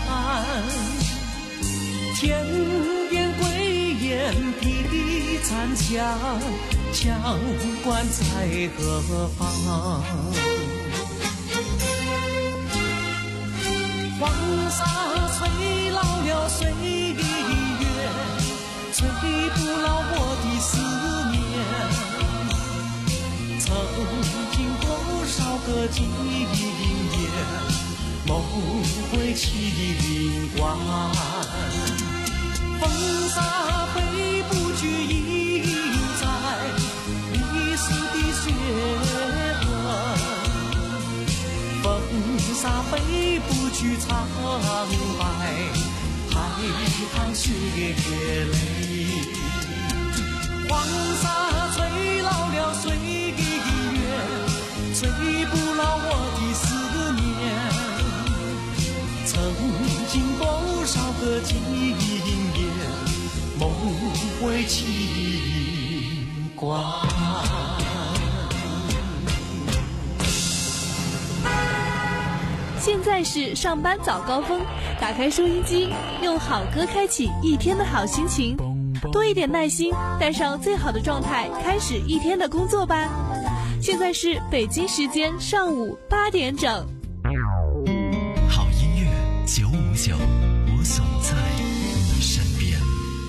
天边归雁的残响，小馆在何方？黄沙吹老了岁月，吹不老我的思念。曾经多少个今夜，梦回麒麟馆。风沙飞不去，印在历史的血痕。风沙飞不去，苍白海棠血泪。黄沙吹老了岁月，吹不老我的思念。曾经多少个今夜，梦回麒麟馆。 现在是上班早高峰，打开收音机，用好歌开启一天的好心情，多一点耐心，带上最好的状态，开始一天的工作吧。现在是北京时间上午八点整。 好音乐九五九，我总在你身边。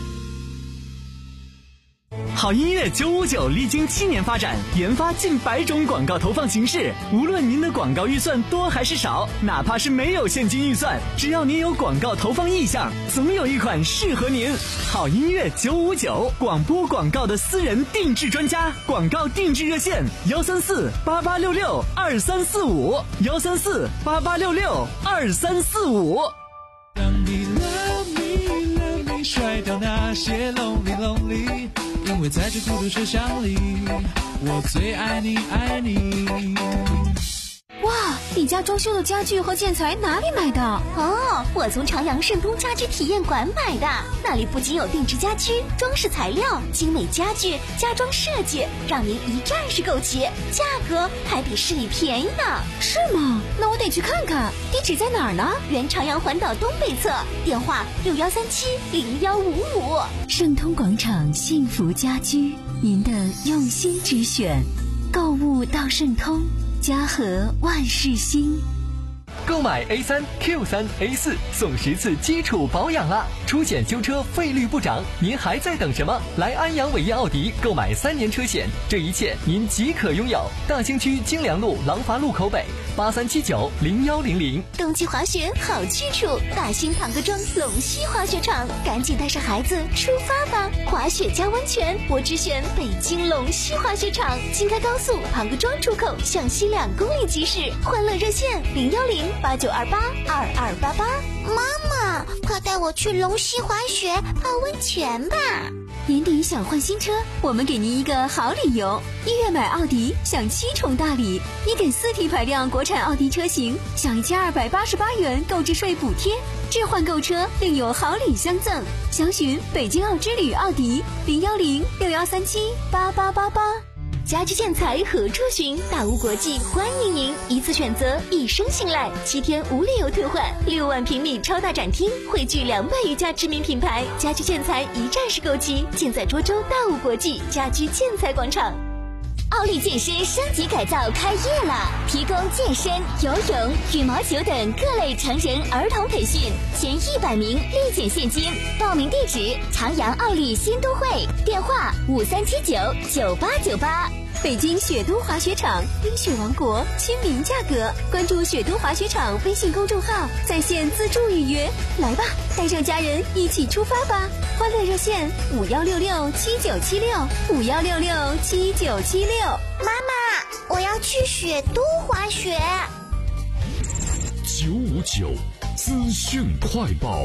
好音乐九五九历经七年发展，研发近百种广告投放形式。无论您的广告预算多还是少，哪怕是没有现金预算，只要您有广告投放意向，总有一款适合您。好音乐九五九，广播广告的私人定制专家，广告定制热线幺三四八八六六二三四五幺三四八八六六二三四五。 让你 love me love me， 甩掉那些 lonely lonely。因为在这孤独车厢里，我最爱你爱你。 哇，你家装修的家具和建材哪里买的？ 哦，我从朝阳盛通家居体验馆买的，那里不仅有定制家居、装饰材料、精美家具、家装设计，让您一站式购齐，价格还比市里便宜呢。 是吗？那我得去看看。地址在哪儿呢？ 原朝阳环岛东北侧，电话六幺三七零幺五五。 盛通广场幸福家居，您的用心之选，购物到盛通，家和万事兴。 购买 A 三 Q 三 A 四送十次基础保养啦！出险修车费率不涨，您还在等什么？来安阳伟业奥迪购买三年车险，这一切您即可拥有。大兴区京良路廊坊路口北八三七九零幺零零。 冬季滑雪好去处，大兴庞各庄龙溪滑雪场，赶紧带上孩子出发吧！滑雪加温泉，我只选北京龙溪滑雪场，京开高速庞各庄出口向西两公里即驶，欢乐热线零幺零八九二八二二八八。妈妈，快带我去龙溪滑雪泡温泉吧！ 年底想换新车，我们给您一个好理由：一月买奥迪享七重大礼，一给四 T 排量国产奥迪车型享一千二百八十八元购置税补贴， 置换购车另有好礼相赠，详询北京奥之旅奥迪零幺零六幺三七八八八八。 家居建材何处寻？大屋国际欢迎您，一次选择，一生信赖，七天无理由退换，六万平米超大展厅，汇聚两百余家知名品牌，家居建材一站式购齐，尽在涿州大屋国际家居建材广场。奥利健身升级改造开业了，提供健身、游泳、羽毛球等各类成人儿童培训，前一百名立减现金。报名地址：长阳奥利新都会，电话五三七九九八九八。北京雪都滑雪场，冰雪王国，亲民价格。关注雪都滑雪场微信公众号，在线自助预约。来吧，带上家人一起出发吧！欢乐热线五幺六六七九七六五幺六六七九七六。 妈妈，我要去雪都滑雪。 九五九资讯快报。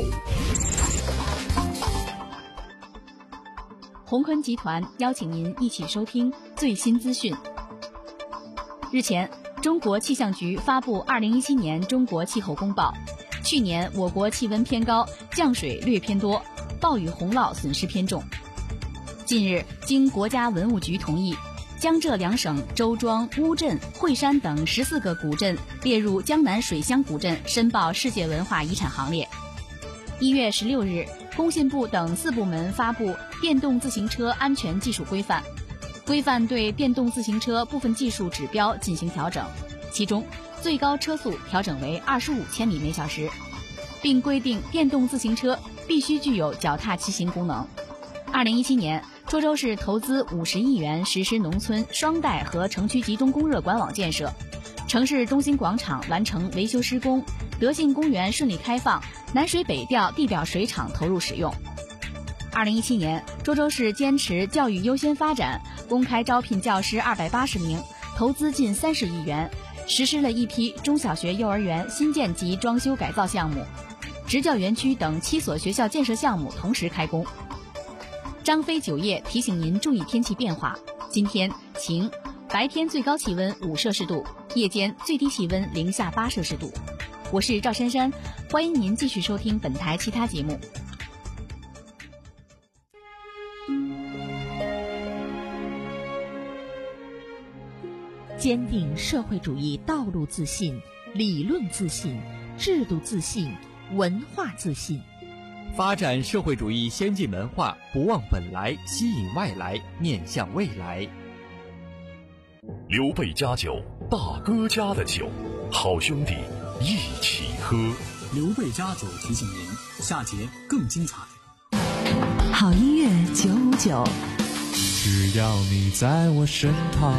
鸿坤集团邀请您一起收听最新资讯。日前，中国气象局发布二零一七年中国气候公报，去年我国气温偏高，降水略偏多，暴雨洪涝损失偏重。近日，经国家文物局同意，江浙两省周庄、乌镇、惠山等十四个古镇列入江南水乡古镇申报世界文化遗产行列。一月十六日，工信部等四部门发布电动自行车安全技术规范，规范对电动自行车部分技术指标进行调整，其中最高车速调整为二十五千米每小时，并规定电动自行车必须具有脚踏骑行功能。二零一七年，涿州市投资五十亿元实施农村双带和城区集中供热管网建设，城市中心广场完成维修施工，德信公园顺利开放，南水北调地表水厂投入使用。二零一七年，涿州市坚持教育优先发展，公开招聘教师二百八十名，投资近三十亿元，实施了一批中小学、幼儿园新建及装修改造项目，职教园区等七所学校建设项目同时开工。张飞酒业提醒您注意天气变化，今天晴，白天最高气温五摄氏度，夜间最低气温零下八摄氏度。我是赵珊珊，欢迎您继续收听本台其他节目。 坚定社会主义道路自信，理论自信，制度自信，文化自信。 发展社会主义先进文化，不忘本来，吸引外来，面向未来。 刘备家酒，大哥家的酒，好兄弟一起喝。 刘备家酒提醒您，下节更精彩。 好音乐九五九， 只要你在我身旁。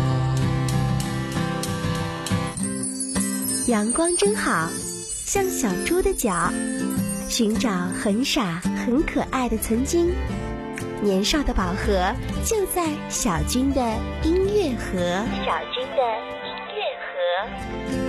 阳光真好，像小猪的脚，寻找很傻很可爱的曾经。年少的宝盒就在小军的音乐盒。小军的音乐盒。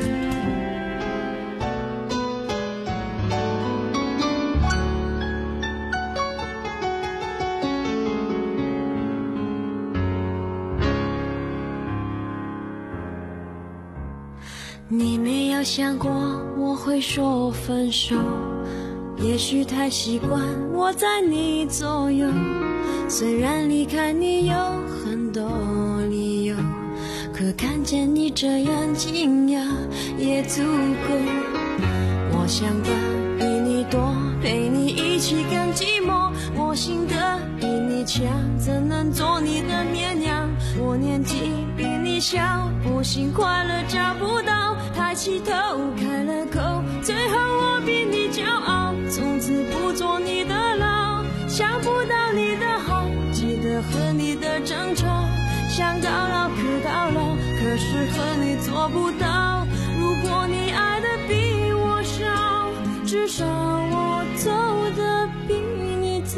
你没有想过我会说分手，也许太习惯我在你左右，虽然离开你有很多理由，可看见你这样惊讶也足够。我想的比你多，陪你一起更寂寞，我心的比你强，怎能做你的绵羊？我年纪比你小，不信快乐找不到，抬起头开了口，最后我比你骄傲，从此不做你的牢，想不到你的好，记得和你的争吵，想到老可到老，可是和你做不到。如果你爱的比我少，至少我走的比你早。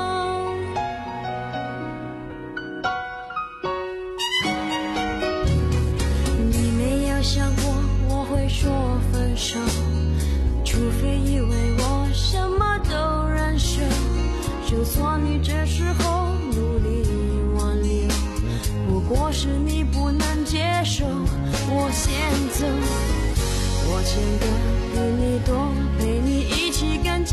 你没有想过我会说分手，除非以为我什么都忍受，就算你这时候努力挽留，不过是你不能接受我先走。我欠的比你多，陪你一起更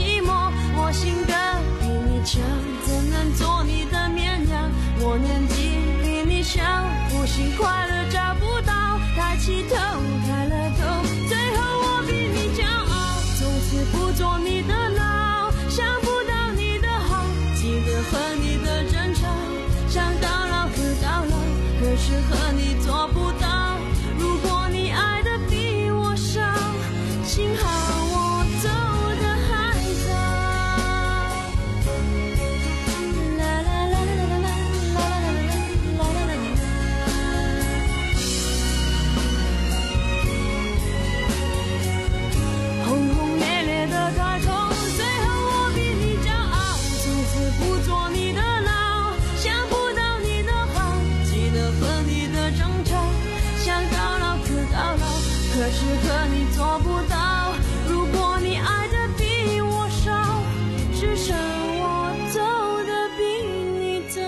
是和你做不到。如果你爱的比我少，至少我走的比你早。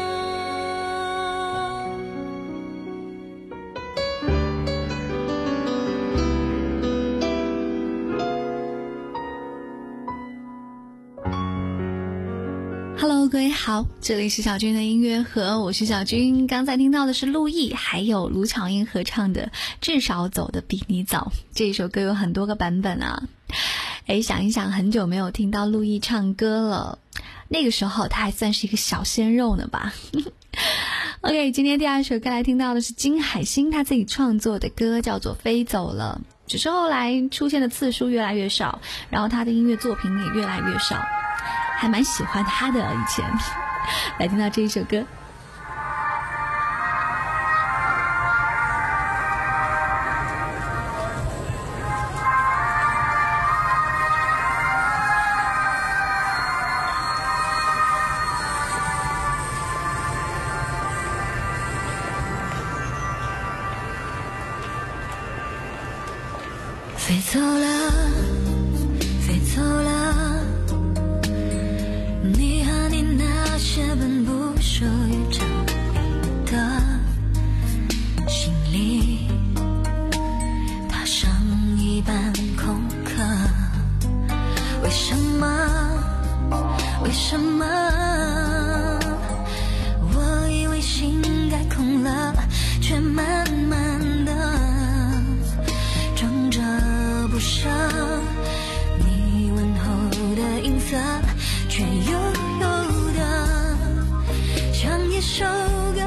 Hello， 各位好，这里是小军的音乐盒，我是小军。刚才听到的是陆毅还有卢巧音合唱的《至少走得比你早》。这一首歌有很多个版本啊，哎，想一想，很久没有听到陆毅唱歌了，那个时候他还算是一个小鲜肉呢吧。OK， 今天第二首歌来听到的是金海心他自己创作的歌，叫做《飞走了》，只是后来出现的次数越来越少，然后他的音乐作品也越来越少，还蛮喜欢他的以前。来听到这一首歌。 飞走了，飞走了，你和你那些本不属于这里的行李，踏上一班空客。为什么？为什么？我以为心该空了，却慢慢的装着不舍，你问候的音色，却悠悠的像一首歌，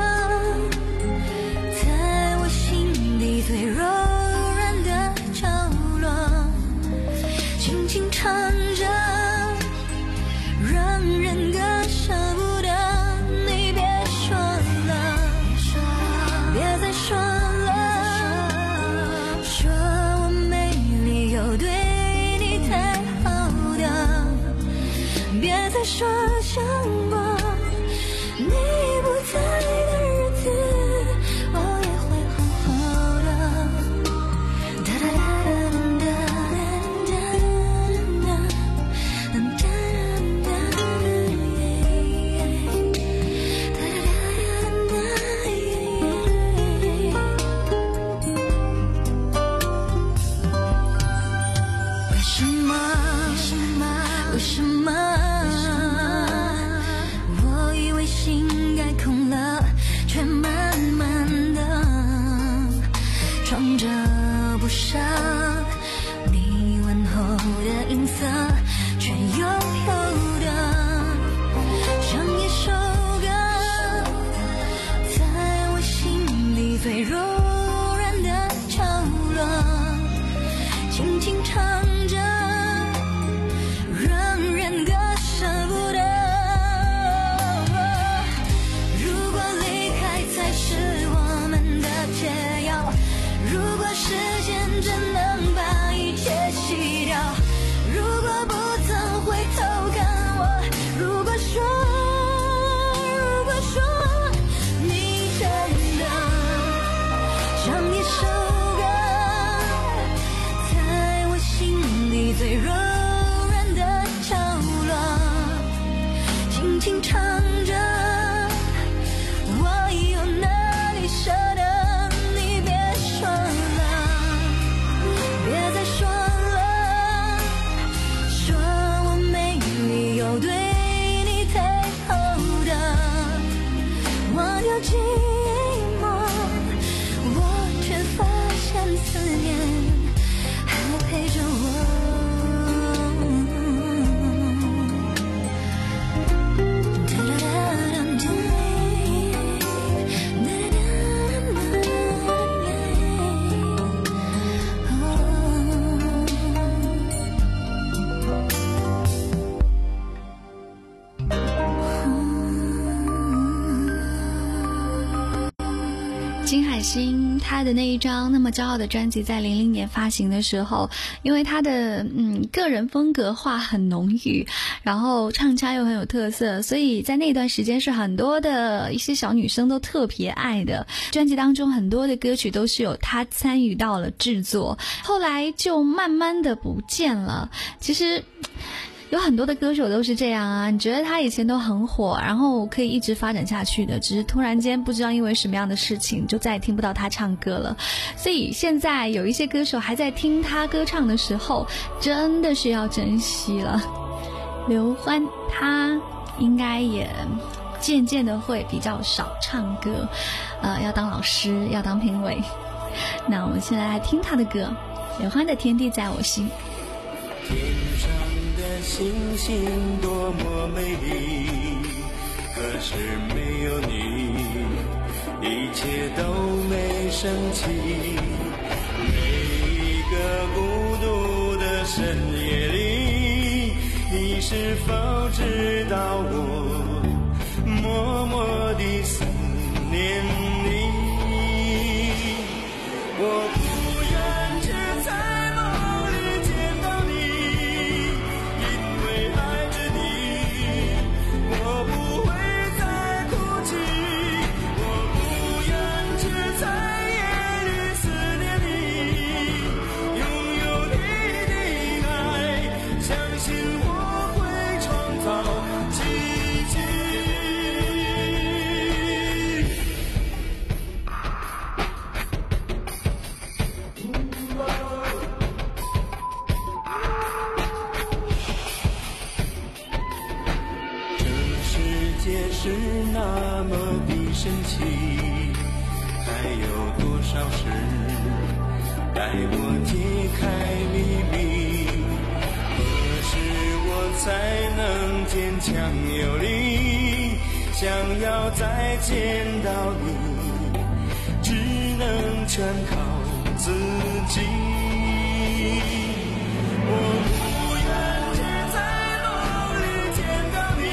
在我心底最柔软的角落，轻轻唱着，让人割舍不得。你别说了，别再说了，说我没理由对你太好的，别再说想过你不在的日子，我也会好好的。哒哒哒哒哒哒哒哒为什么？为什么？我以为心该空了，却慢慢的装着不舍。你问候的音色，却悠悠的像一首歌，在我心里最柔软的角落，轻轻唱着，让人割舍不得。如果离开才是我们的解药，如果时间真的海星他的那一张那么骄傲的专辑在零零年发行的时候，因为他的嗯个人风格化很浓郁，然后唱腔又很有特色，所以在那段时间是很多的一些小女生都特别爱的。专辑当中很多的歌曲都是有他参与到了制作，后来就慢慢的不见了。其实有很多的歌手都是这样啊，你觉得他以前都很火，然后可以一直发展下去的，只是突然间不知道因为什么样的事情就再也听不到他唱歌了。所以现在有一些歌手还在听他歌唱的时候，真的是要珍惜了。刘欢他应该也渐渐的会比较少唱歌，呃，要当老师，要当评委。那我们现在来听他的歌，刘欢的《天地在我心》。 天上的星星多么美丽，可是没有你，一切都没生气。每一个孤独的深夜里，你是否知道我默默地思念你？我不愿只在梦里见到你，因为爱着你，我不会再哭泣。我不愿只在夜里思念你，拥有你的爱，相信我会创造奇迹。是那么的神奇，还有多少事待我揭开秘密？何时我才能坚强有力？想要再见到你，只能全靠自己。我不愿只在梦里见到你，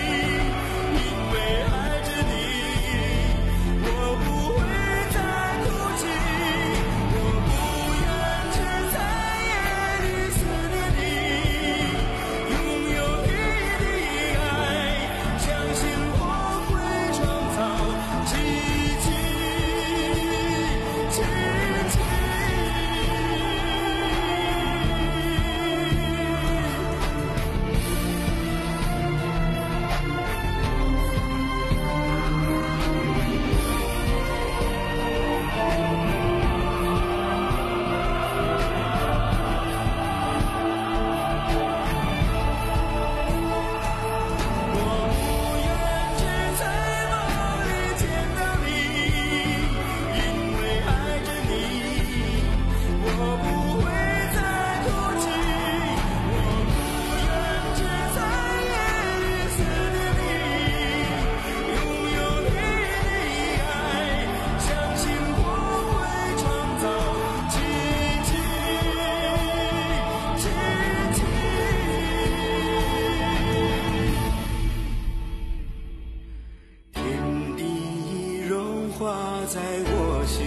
在我心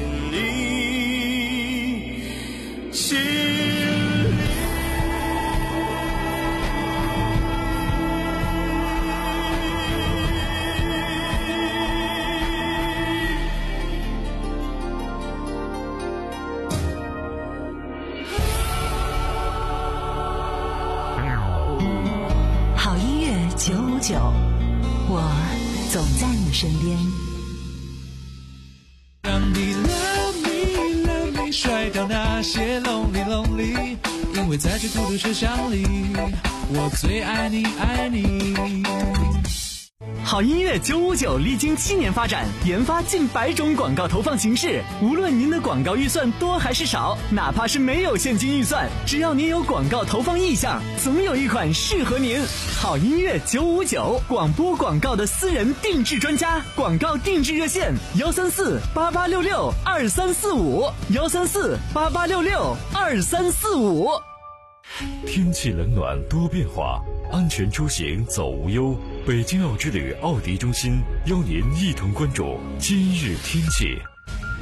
里，心里。 好音乐九五九，我总在你身边。 甩掉那些 lonely lonely， 因为在这孤独车厢里，我最爱你爱你。 好音乐九五九历经七年发展，研发近百种广告投放形式。无论您的广告预算多还是少，哪怕是没有现金预算，只要您有广告投放意向，总有一款适合您。好音乐九五九，广播广告的私人定制专家，广告定制热线：幺三四八八六六二三四五，幺三四八八六六二三四五。 天气冷暖多变化，安全出行走无忧。北京奥之旅奥迪中心邀您一同关注今日天气。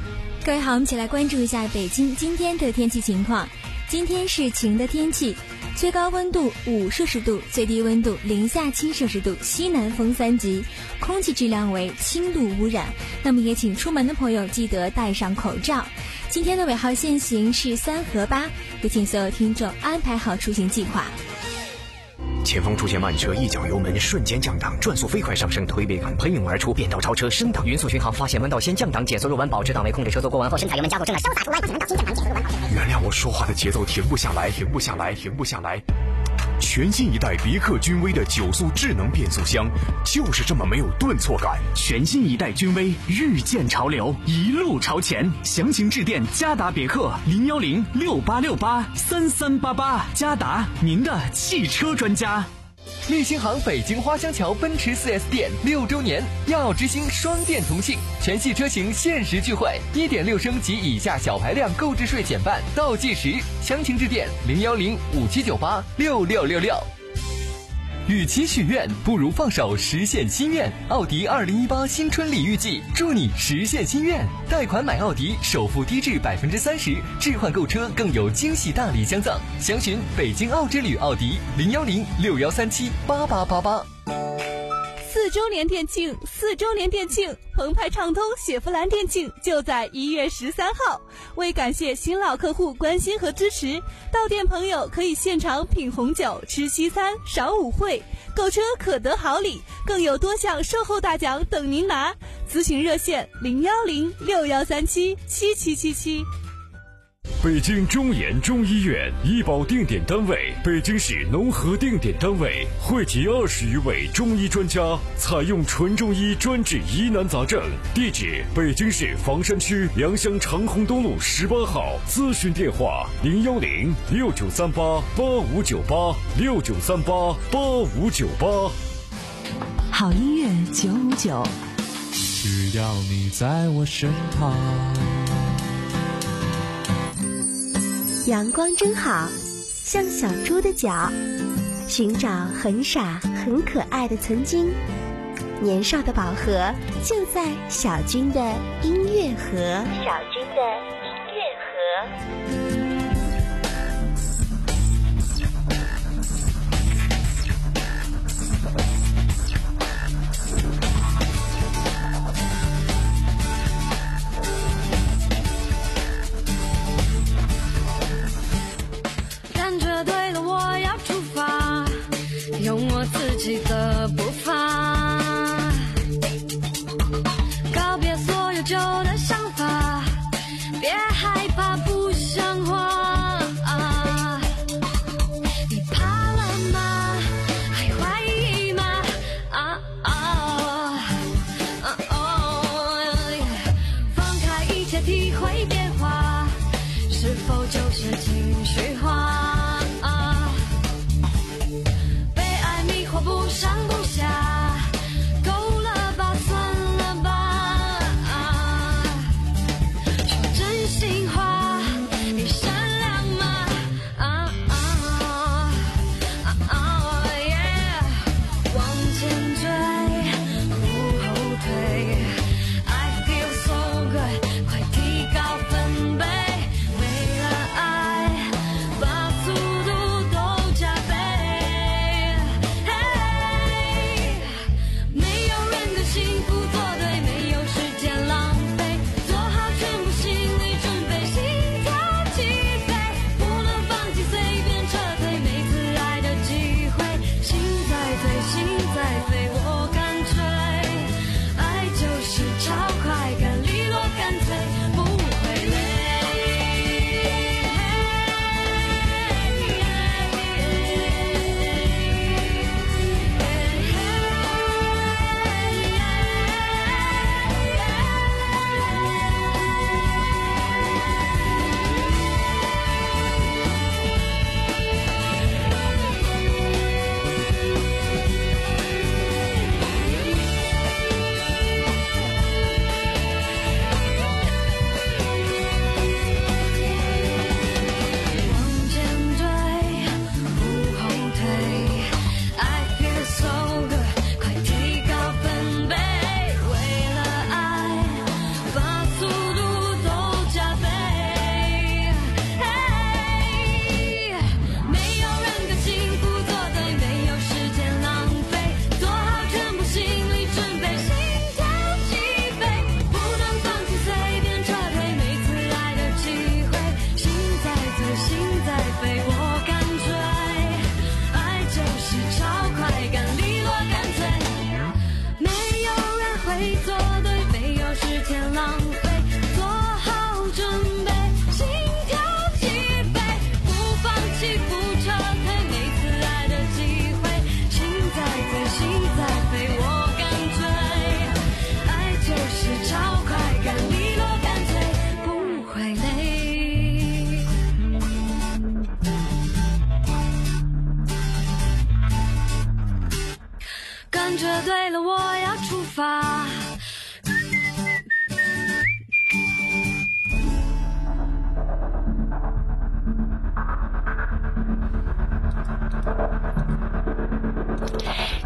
各位好，我们一起来关注一下北京今天的天气情况。今天是晴的天气，最高温度五摄氏度，最低温度零下七摄氏度，西南风三级，空气质量为轻度污染。那么也请出门的朋友记得戴上口罩。今天的尾号限行是三和八，也请所有听众安排好出行计划。 前方出现慢车，一脚油门瞬间降档，转速飞快上升，推背感喷涌而出，变道超车升档。匀速巡航发现弯道先降档，减速入弯，保持档位，控制车速过弯后深踩油门加速，正的潇洒出弯，发现弯道先降档，减速入弯。原谅我说话的节奏停不下来，停不下来，停不下来。全新一代别克君威的九速智能变速箱，就是这么没有顿挫感。 全新一代君威，日渐潮流，一路朝前。详情致电嘉达别克零幺零六八六八三三八八，嘉达您的汽车专家。 立新行北京花乡桥奔驰 四 S 店六周年耀耀之星双店同庆，全系车型限时钜惠， 一点六升及以下小排量购置税减半，倒计时。详情致电零幺零五七九八六六六六。与其许愿，不如放手实现心愿。奥迪二零一八新春礼遇季，祝你实现心愿。贷款买奥迪，首付低至百分之三十，置换购车更有惊喜大礼相赠。详询北京奥之旅奥迪零幺零六幺三七八八八八。 四周年店庆，四周年店庆，澎湃畅通雪佛兰店庆就在一月十三号。为感谢新老客户关心和支持，到店朋友可以现场品红酒、吃西餐、赏舞会，购车可得好礼，更有多项售后大奖等您拿。咨询热线零幺零六幺三七七七七七。 北京中研中医院医保定点单位，北京市农合定点单位，汇集二十余位中医专家，采用纯中医专治疑难杂症。地址：北京市房山区良乡长虹东路十八号。咨询电话：零幺零六九三八八五九八六九三八八五九八。 好音乐九五九， 只要你在我身旁。 阳光真好，像小猪的脚，寻找很傻很可爱的曾经。年少的宝盒就在小军的音乐盒。小军的音乐盒。 用我自己的步伐，告别所有旧的想法，别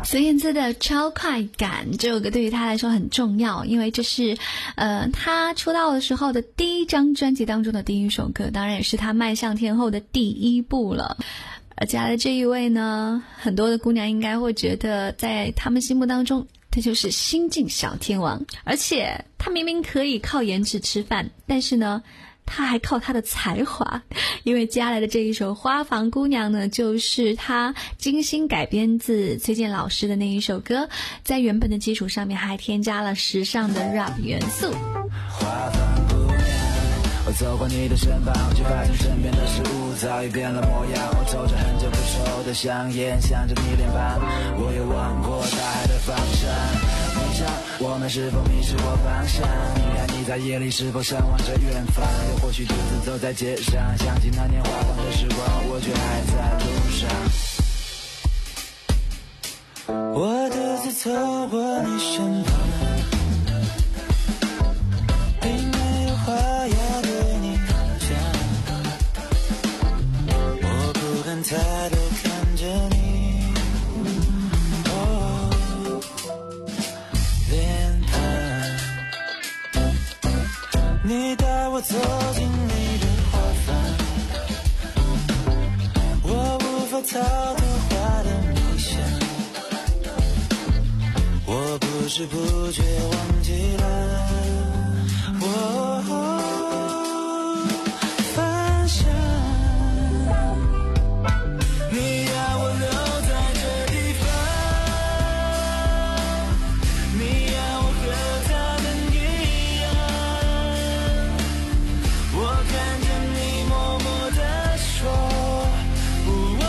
孙燕姿的超快感这首歌对于他来说很重要，因为这是呃他出道的时候的第一张专辑当中的第一首歌，当然也是他迈向天后的第一步了。而接下来这一位呢，很多的姑娘应该会觉得在他们心目当中他就是新晋小天王，而且他明明可以靠颜值吃饭，但是呢他还靠他的才华，因为接下来的这一首《花房姑娘》呢，就是他精心改编自崔健老师的那一首歌，在原本的基础上面还添加了时尚的 rap 元素。 花房姑娘，我走过你的身旁，却发现身边的事物早已变了模样。我抽着很久不抽的香烟，想着你脸庞，我又望过大海的方向。我们是否迷失过方向？你看你在夜里是否向往着远方？又或许独自走在街上，想起那年花黄的时光，我却还在路上。我独自走过你身旁，并没有话要对你讲，我不敢抬头看着你。你带我走进你的花房，我无法逃脱花的迷香，我不知不觉忘记了我方向。你要我留在这地方，你要我和他们一样，我看见你默默地说，哦，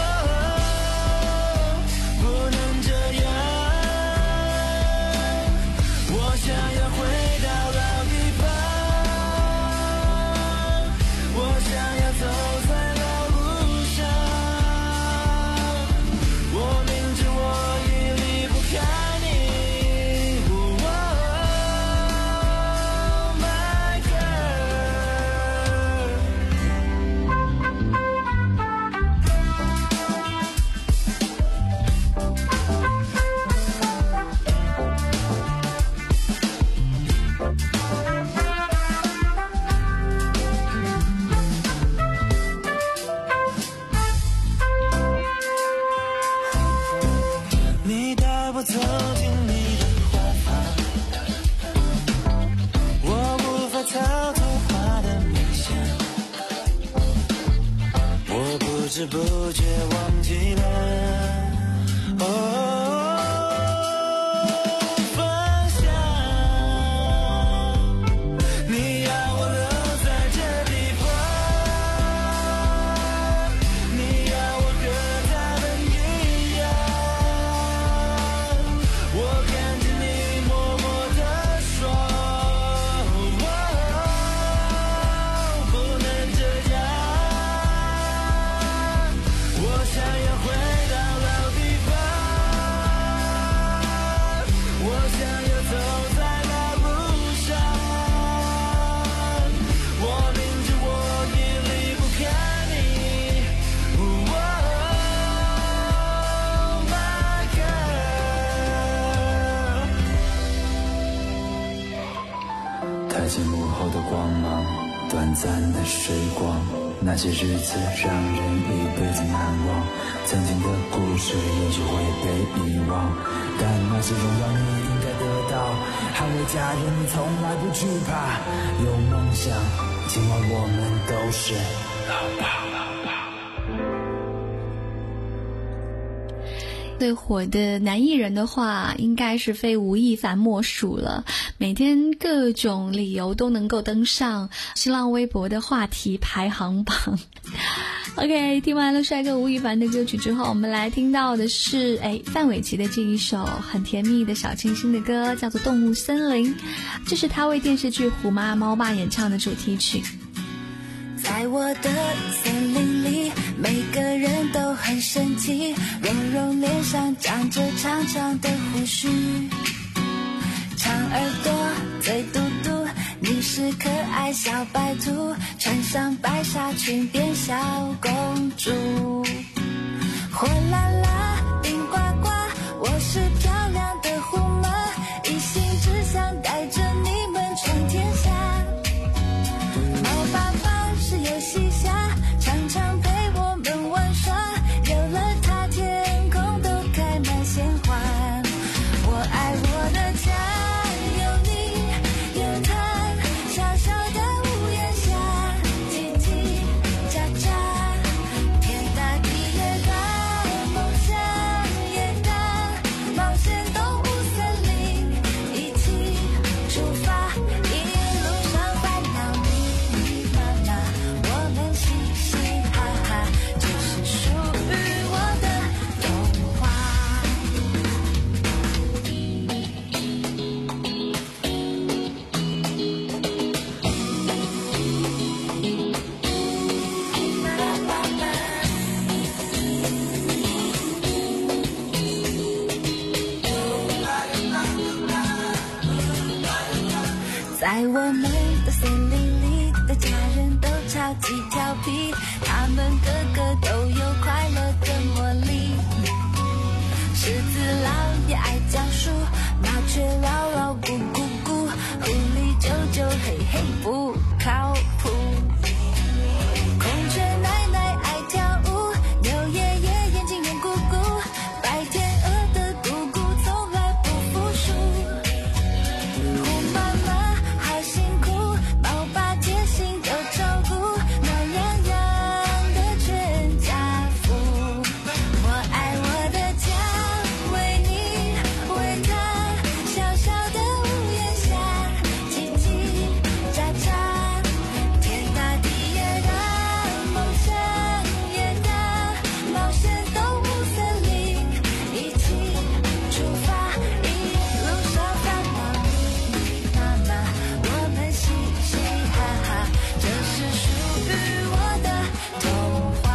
不能这样，我想要回到老地方，我想要走在老路上，我明知我已离不开你，哦，My girl。你带我走进你的花房，我无法逃脱花的迷香，我不知不觉忘记了哦方向。你要我留在这地方，你要我和他们一样，我看见你默默地说，哦，不能这样，我想要回到老地方，我想要走在老路上，我明知我已离不开你，哦，My girl。 台前幕后的光芒，短暂的水光，那些日子让人一辈子难忘。曾经的故事也许会被遗忘，但那些荣耀你应该得到。捍卫家人你从来不惧怕，有梦想，今晚我们都是老爸。 最火的男艺人的话，应该是非吴亦凡莫属了。每天各种理由都能够登上新浪微博的话题排行榜。OK， 听完了帅哥吴亦凡的歌曲之后，我们来听到的是哎范玮琪的这一首很甜蜜的小清新的歌，叫做《动物森林》，这是他为电视剧《虎妈猫爸》演唱的主题曲。 在我的森林里，每个人都很神奇，蓉蓉脸上长着长长的胡须，长耳朵，嘴嘟嘟，你是可爱小白兔，穿上白纱裙变小公主。火辣辣，冰呱呱，我是想带着你们闯天下。猫爸爸是游戏侠，常常陪我们玩耍，有了他天空都开满鲜花。我爱我的家，有你有他，小小的屋檐下，叽叽喳喳，天大地也大，梦想也大，冒险动物森林一起出发，一路上烦恼密密麻麻，我们嘻嘻哈哈，这是属于我的童话。在我们的森林里的家人都超级调皮，他们个个都有快乐的魔力。狮子老也爱讲述，麻雀唠唠咕咕咕，狐狸啾啾嘿嘿不靠谱。孔雀奶奶爱跳舞，牛爷爷眼睛圆鼓鼓，白天鹅的咕咕从来不服输。虎妈妈好辛苦，猫爸贴心又照顾，暖洋洋的全家福。我爱我的家，为你为他，小小的屋檐下，叽叽喳喳，天大地也大，梦想也大，冒险动物森林一起出发，一路上烦恼密密麻麻，我们嘻嘻哈哈，这是属于我的童话。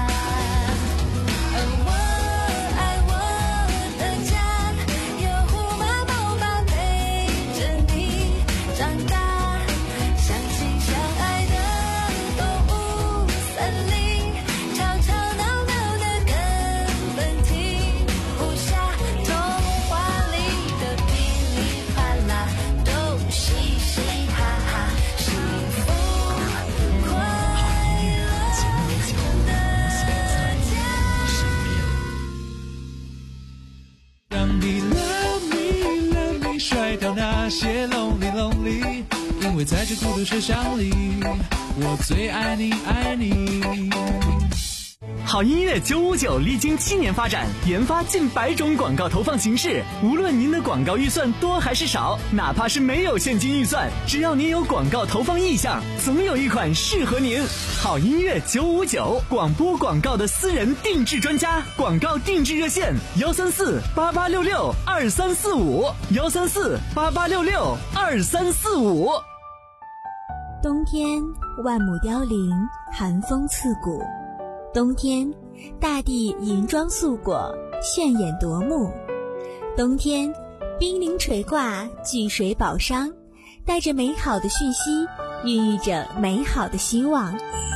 我爱我的家，有虎妈猫爸陪着你长大，相亲相爱的动物森林，吵吵闹闹的根本停不下，童话里的噼里啪啦都嘻嘻哈哈，幸福快乐的让你 love me love me 甩掉那些 lonely lonely， 因为在这孤独世上里，我最爱你爱你。 好音乐九五九历经七年发展，研发近百种广告投放形式。无论您的广告预算多还是少，哪怕是没有现金预算，只要您有广告投放意向，总有一款适合您。好音乐九五九，广播广告的私人定制专家，广告定制热线：幺三四八八六六二三四五，幺三四八八六六二三四五。 冬天万木凋零，寒风刺骨。冬天，大地银装素裹，炫眼夺目。冬天，冰凌垂挂，巨水宝商，带着美好的讯息，孕育着美好的希望。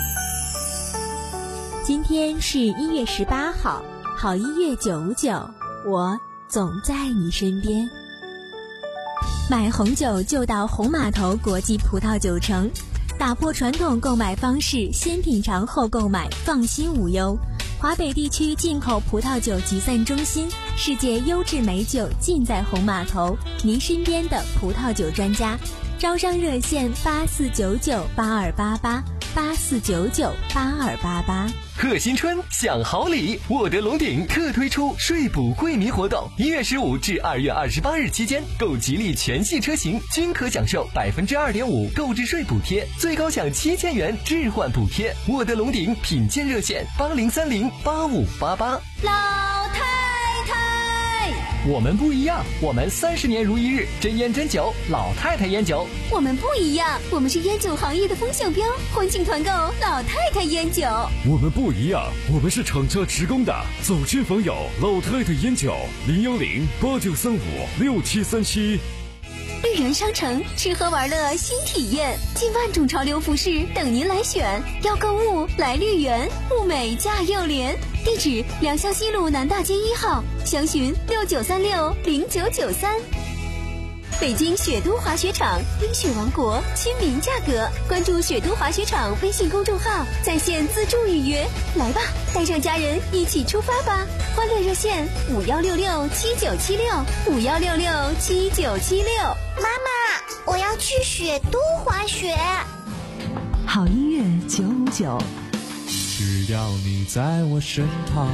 今天是一月十八号，好音乐九五九，我总在你身边。买红酒就到红码头国际葡萄酒城，打破传统购买方式，先品尝后购买，放心无忧。华北地区进口葡萄酒集散中心，世界优质美酒尽在红码头，您身边的葡萄酒专家。招商热线八四九九八二八八八四九九八二八八。 贺新春享好礼，沃德龙鼎特推出税补惠民活动，一月十五至二月二十八日期间，购吉利全系车型均可享受百分之二点五购置税补贴，最高享七千元置换补贴。沃德龙鼎品鉴热线八零三零八五八八。 老太太， 我们不一样，我们三十年如一日，真烟真酒，老太太烟酒。 我们不一样，我们是烟酒行业的风向标，欢庆团购老太太烟酒。 我们不一样，我们是厂家直供的，走亲访友，老太太烟酒，零幺零八九三五六七三七。 绿园商城，吃喝玩乐新体验，近万种潮流服饰等您来选。要购物来绿园，物美价又廉。地址：良乡西路南大街一号，详询六九三六零九九三。 北京雪都滑雪场，冰雪王国，亲民价格。关注雪都滑雪场微信公众号，在线自助预约。来吧，带上家人一起出发吧！欢乐热线五幺六六七九七六五幺六六七九七六。 妈妈，我要去雪都滑雪。 好音乐九五九， 只要你在我身旁。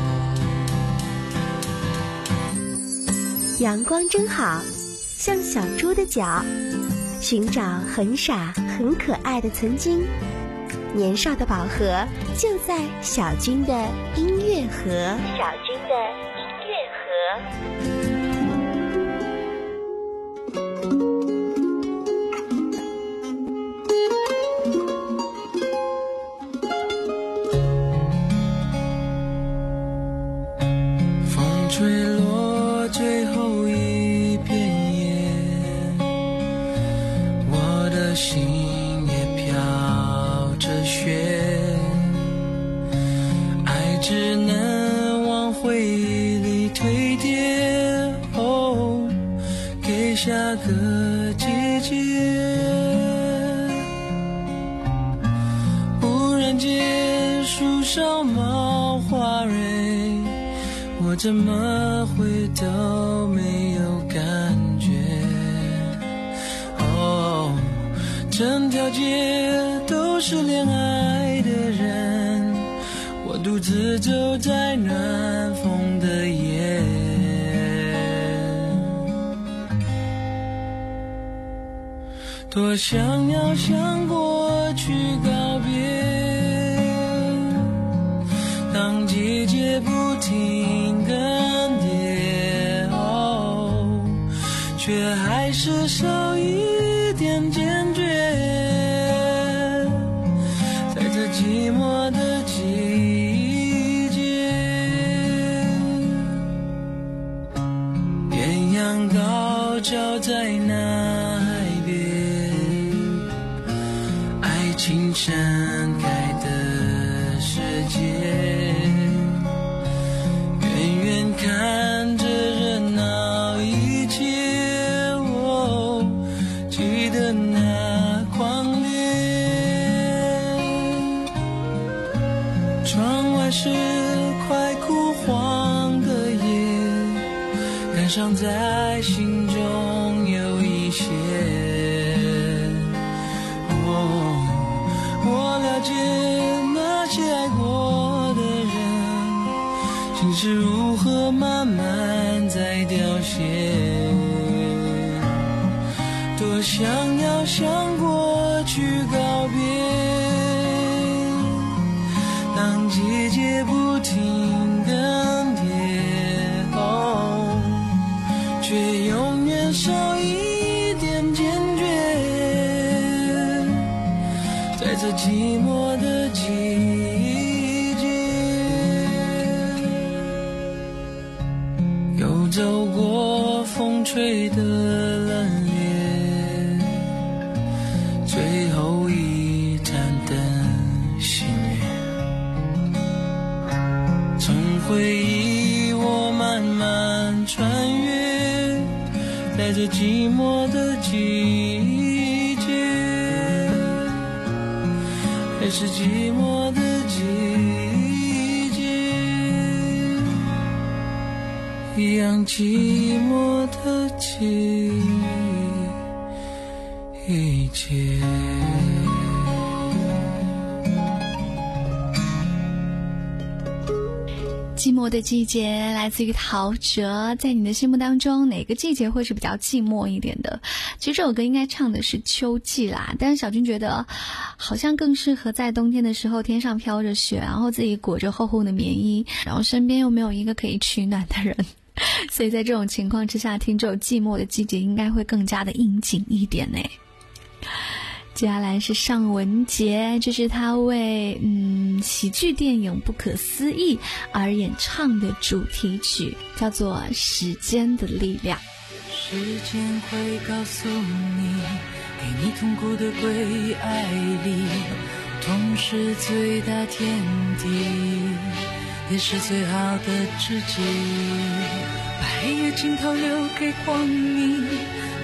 阳光真好，像小猪的脚，寻找很傻很可爱的曾经。年少的宝盒就在小军的音乐盒。小军的音乐盒。 风吹落最后一片叶，我的心也飘着雪，爱只能往回忆里堆叠，哦，给下个季节。忽然间树上冒花蕊，我怎么会都没有感觉，哦，整条街都是恋爱的人，我独自走在暖风的夜，多想要向过去告别，当季节不停更迭，哦，却还是少一点坚决，在这寂寞的季节，艳阳高照在那海边，爱情盛开的世界，看着热闹一切，我记得那狂烈。窗外是快枯黄的叶，感伤在心中有一些。哦，我了解那些爱过的人，心是如何慢慢在凋谢，多想要向过去告别，当季节不停更迭，哦，却永远少一点坚决，在这寂寞的季走过风吹的冷冽，最后一盏灯熄灭，从回忆我慢慢穿越，在这寂寞的季节，还是寂寞的季节，一样寂寞的季节。 寂寞的季节来自于陶喆，在你的心目当中哪个季节会是比较寂寞一点的？其实这首歌应该唱的是秋季啦，但是小军觉得好像更适合在冬天的时候，天上飘着雪，然后自己裹着厚厚的棉衣，然后身边又没有一个可以取暖的人，所以在这种情况之下，听这首寂寞的季节应该会更加的应景一点呢。接下来是尚雯婕，这是她为嗯喜剧电影《不可思议》而演唱的主题曲，叫做《时间的力量》。 时间会告诉你，给你痛苦的归爱里，痛是最大天敌，也是最好的知己。把黑夜尽头留给光明，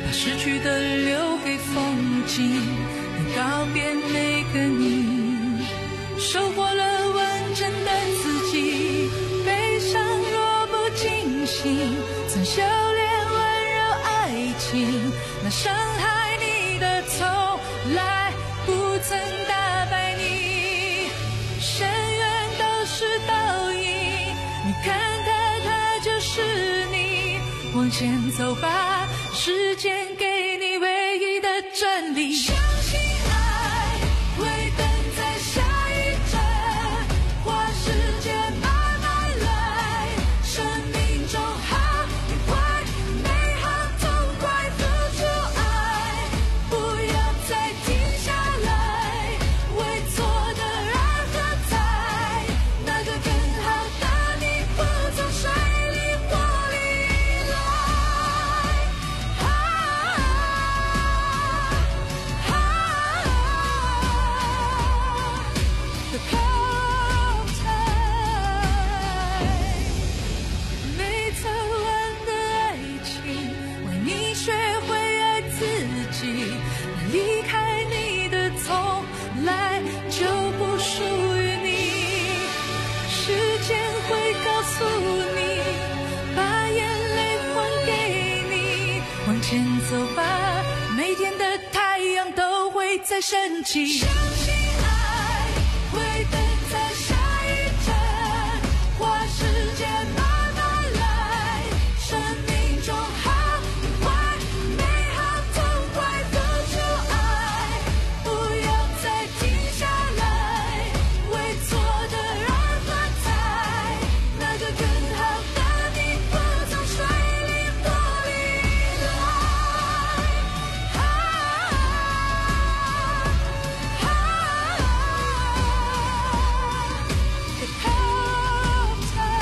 把失去的留给风景，你告别每个你，收获了完整的自己。悲伤若不惊醒，曾修炼温柔爱情，那伤害你的从来不曾打败你。深渊都是倒影，你看它，它就是你。往前走吧，时间给你唯一的真理。相信爱会等在下一站，花时间慢慢来，生命中好与坏，美好痛快付出爱，不要再停下来，为错的人喝彩，那个更好的你不从水里火里来。The cold time， 没走完的爱情，为你学会爱自己。离开你的从来就不属于你，时间会告诉你，把眼泪还给你。往前走吧，每天的太阳都会再升起。相信爱会等在下一站，花时间慢慢来，生命中好与坏，美好痛快付出爱，不要再停下来，为错的人喝彩，那个更好的你不从水里火里来。The cold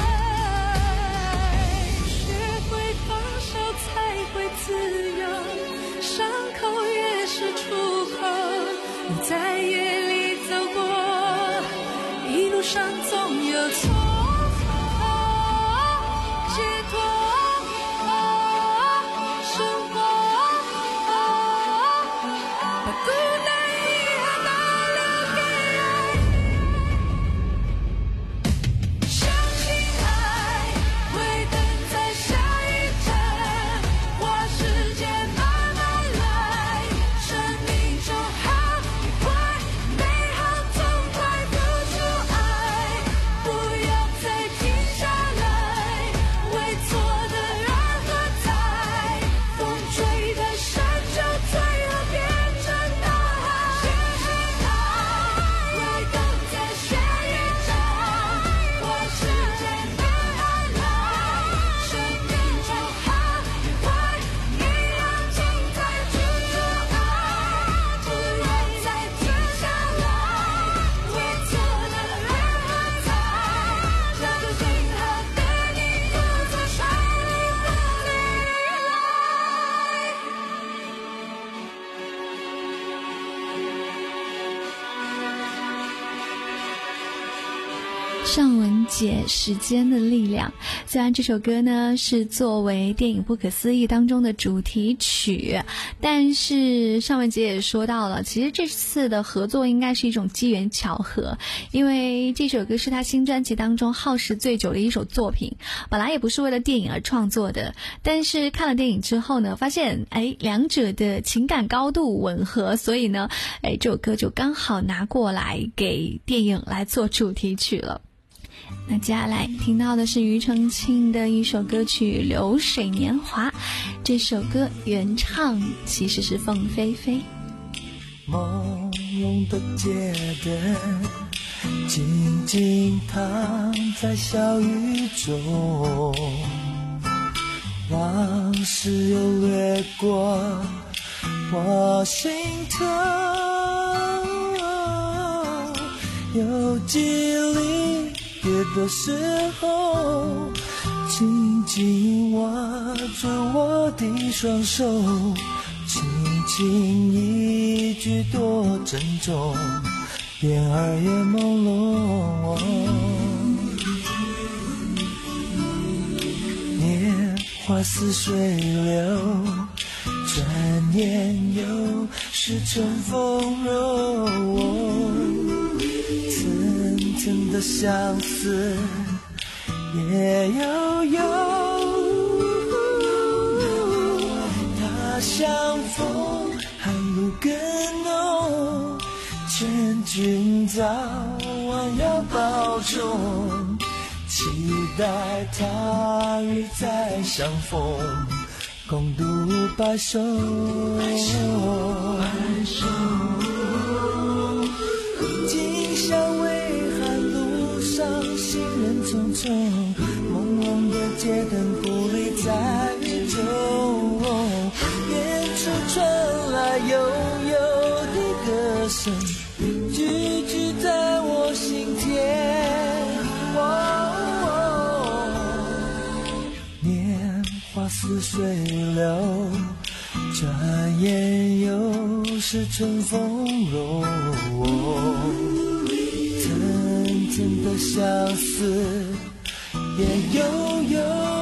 time， 学会放手才会自由，伤口也是出口。你在夜里走过，一路上总有错，解脱，生活，把孤单遗憾都留给爱。相信爱会等在下一站，花时间慢慢来，生命中好与坏，美好痛快付出爱，不要再停下来，为错的人喝彩，风吹的山丘最后变成大海。相信爱会等在下一站，花时间慢慢来，生命中好与坏，一样精彩处处爱，不要再停下来，为错的人喝彩，那个更好的你不从水里火里来。 尚雯姐《时间的力量》，虽然这首歌呢是作为电影《不可思议》当中的主题曲，但是尚雯姐也说到了，其实这次的合作应该是一种机缘巧合，因为这首歌是她新专辑当中耗时最久的一首作品，本来也不是为了电影而创作的，但是看了电影之后呢，发现哎两者的情感高度吻合，所以呢，哎这首歌就刚好拿过来给电影来做主题曲了。那接下来听到的是庾澄庆的一首歌曲《流水年华》，这首歌原唱其实是凤飞飞。 朦胧的街灯静静躺在小雨中，往事又掠过我心头，有几离别的时候，紧紧握着我的双手，轻轻一句多珍重，眼儿也朦胧。年华似水流， 转眼又是春风柔，层层的相思夜悠悠，他乡风寒露更浓，劝君早晚要保重，期待他日再相逢，共度白首。今宵微寒路上行人匆匆，朦胧的街灯不离在雨中，远处传来悠悠的歌声，句句在我心田。年华似水流，转眼又是春风柔，层层的相思也悠悠，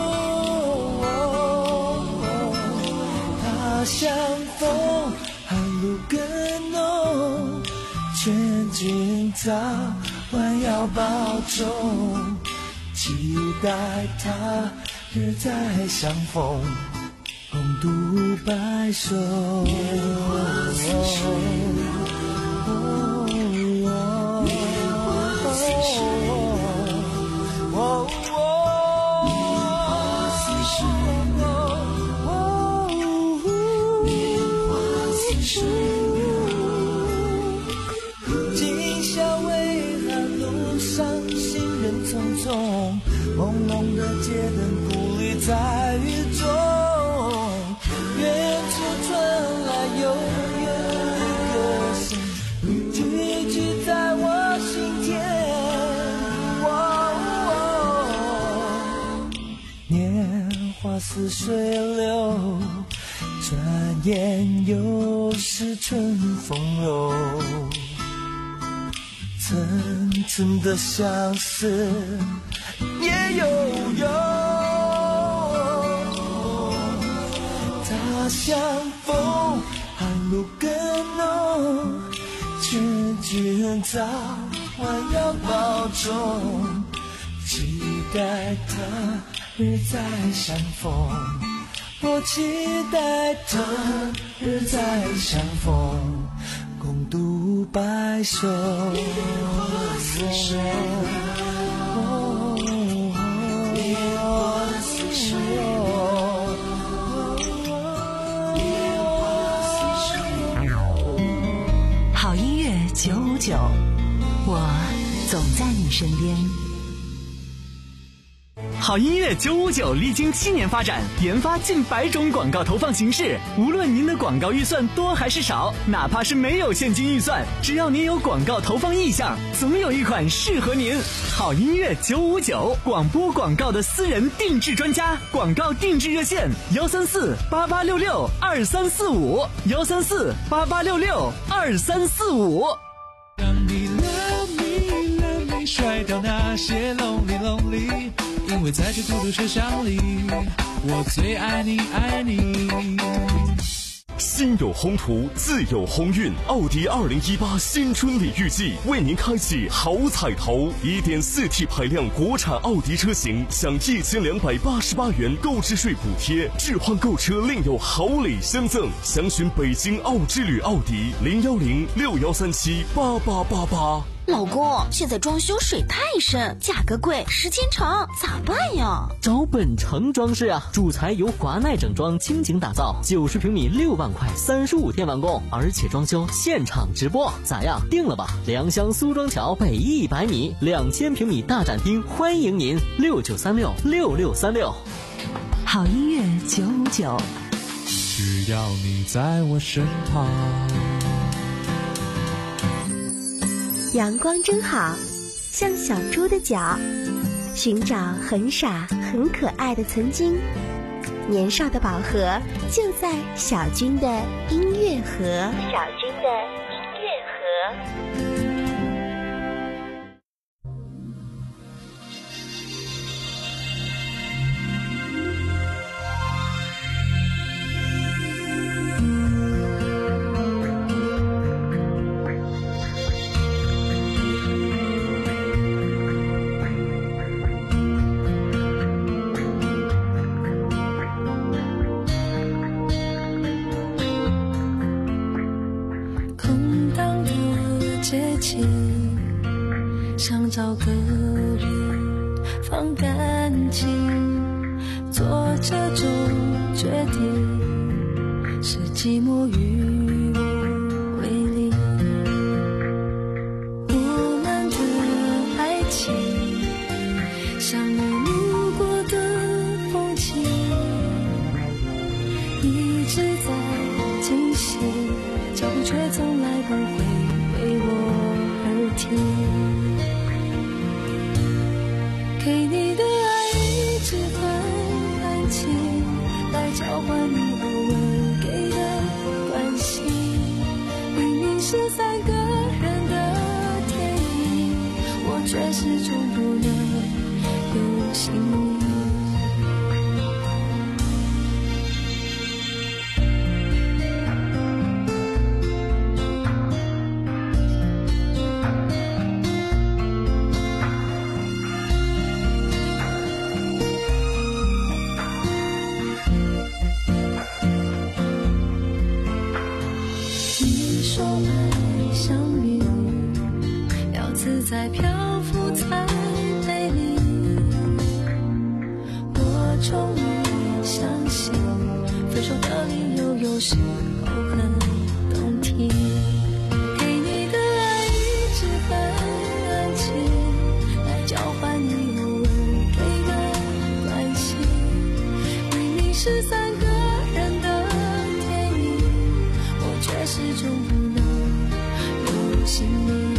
他乡风寒露更浓，劝君早晚要保重，期待他日再相逢，共度白首。今宵微寒路上行人匆匆，朦胧的街灯不离在雨中，远处传来悠悠的歌声，句句在我心田。年华似水流，转眼又是春风柔，层层的相思也悠悠，他乡风寒露更浓，劝君早晚要保重，期待他日再相逢，我期待他日再相逢，共度白首。 好音乐九五九，我总在你身边。 好音乐九五九历经七年发展，研发近百种广告投放形式。无论您的广告预算多还是少，哪怕是没有现金预算，只要您有广告投放意向，总有一款适合您。好音乐九五九，广播广告的私人定制专家，广告定制热线：幺三四八八六六二三四五，幺三四八八六六二三四五。 让你 love me love me 甩掉那些 lonely lonely，因为在这孤独车厢里，我最爱你爱你。 心有宏图，自有鸿运。奥迪二零一八新春礼遇季为您开启好彩头， 一点四 T 排量国产奥迪车型享一千两百八十八元购置税补贴，置换购车另有好礼相赠。详询北京奥之旅奥迪零幺零六幺三七八八八八。 老公，现在装修水太深，价格贵，时间长，咋办呀？ 找本城装饰啊，主材由华奈整装倾情打造，九十平米六万块，三十五天完工，而且装修现场直播，咋样？定了吧？良乡苏庄桥北一百米，两千平米大展厅，欢迎您，六九三六六六三六。 好音乐九五九， 只要你在我身旁。 阳光真好，像小猪的脚，寻找很傻很可爱的曾经。年少的宝盒就在小军的音乐盒。小军的音乐盒。 个人放感情，做这种决定，是寂寞与我为邻。我们的爱情像我路过的风景，一直在进行，脚步却从来不会为我而停。给你的爱一直很安静，来交换你偶尔给的关心。明明是三个人的电影，我却始终不能有姓名。在漂浮才美丽，我终于相信分手的理由有时候很动听。给你的爱一直很安静，来交换你偶尔给的关心。明明是三个人的电影，我却始终不能有姓名。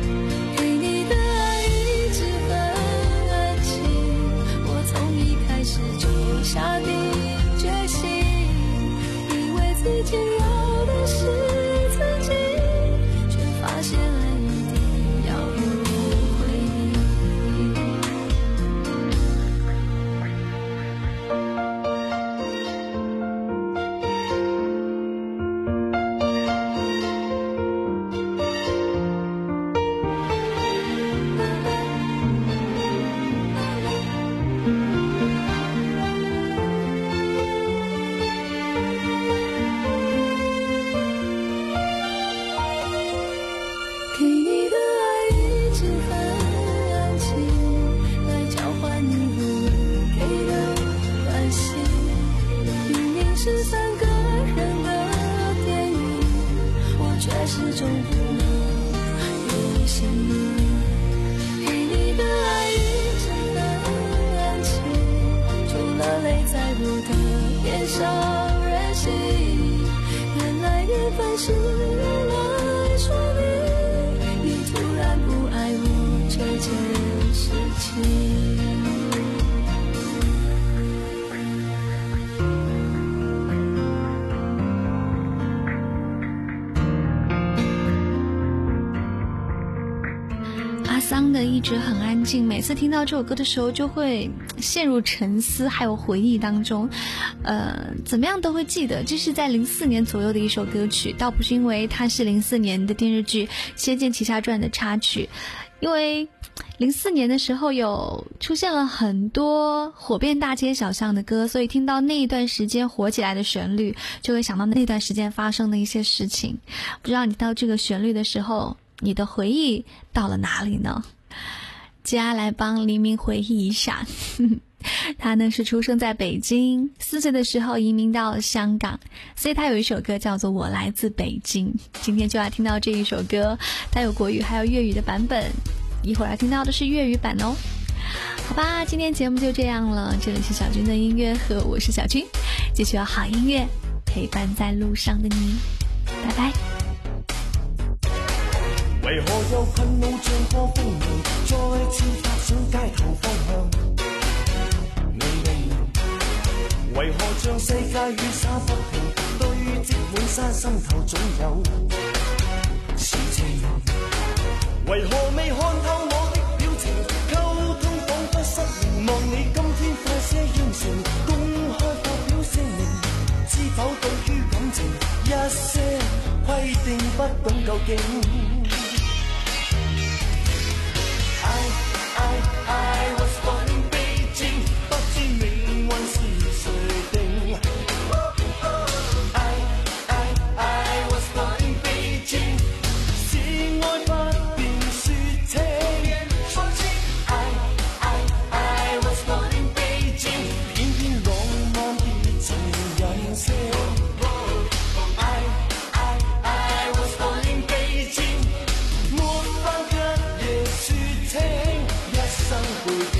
下定决心，以为自己要的是自己，却发现爱一定要有回忆。始终不能有姓名。给你的爱一直很安静，除了泪在我的脸上任性。原来缘分是用来说明你突然不爱我这件事情。桑的一直很安静，每次听到这首歌的时候就会陷入沉思还有回忆当中，呃，怎么样都会记得这是在零四年左右的一首歌曲，倒不是因为它是零四年的电视剧《仙剑奇侠传》的插曲，因为零四年的时候有出现了很多火遍大街小巷的歌，所以听到那一段时间火起来的旋律，就会想到那段时间发生的一些事情。不知道你到这个旋律的时候，你的回忆到了哪里呢？接下来帮黎明回忆一下，他呢是出生在北京，四岁的时候移民到了香港，所以他有一首歌叫做《我来自北京》。今天就要听到这一首歌，它有国语还有粤语的版本，一会儿要听到的是粤语版哦。好吧，今天节目就这样了，这里是小军的音乐盒，我是小军，继续有好音乐陪伴在路上的你，拜拜。 为何有困惱像個風雷，再次發上街頭方向？你明？為何像世界雨灑不停，堆積滿山心頭總有事情？為何未看透我的表情？溝通彷彿失靈，望你今天快些應承，公開發表聲明，知否對於感情一些規定不懂究竟。I, I, I was born in Beijing， 不知命運是誰定。I, I, I was born in Beijing， 是愛不變説情。 背景。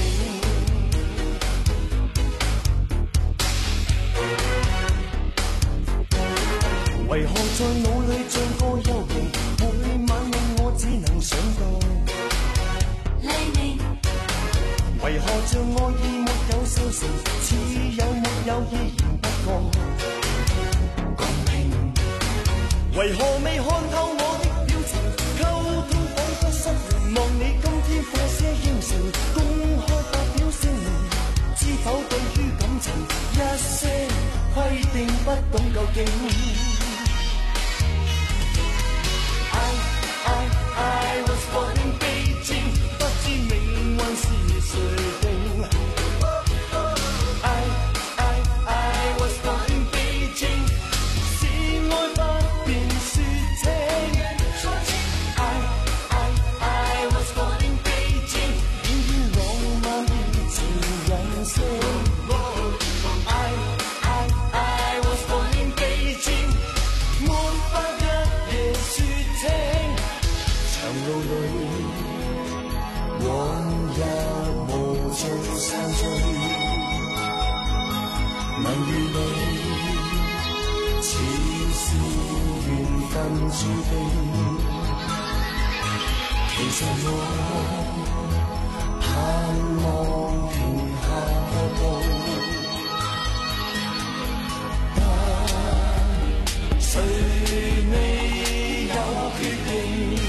為何在腦裏像個幽靈，每晚令我只能想到黎明。為何像愛意沒有收成，似有沒有依然不覺公平。為何未看透我的表情，溝通彷彿失靈，望你今天這些應承，公開發表聲明，知否對於感情一些規定不懂究竟。I was born in Beijing， 不知命運是誰定。I I I was born in Beijing， 是愛不便說清。I I I was born in Beijing， 演於浪漫熱情人性。I I I was born in Beijing， 沒法一夜說清。長路裏，往日無盡散聚，能與你，似是緣分注定。其實我盼望停下腳步，但誰未有決定。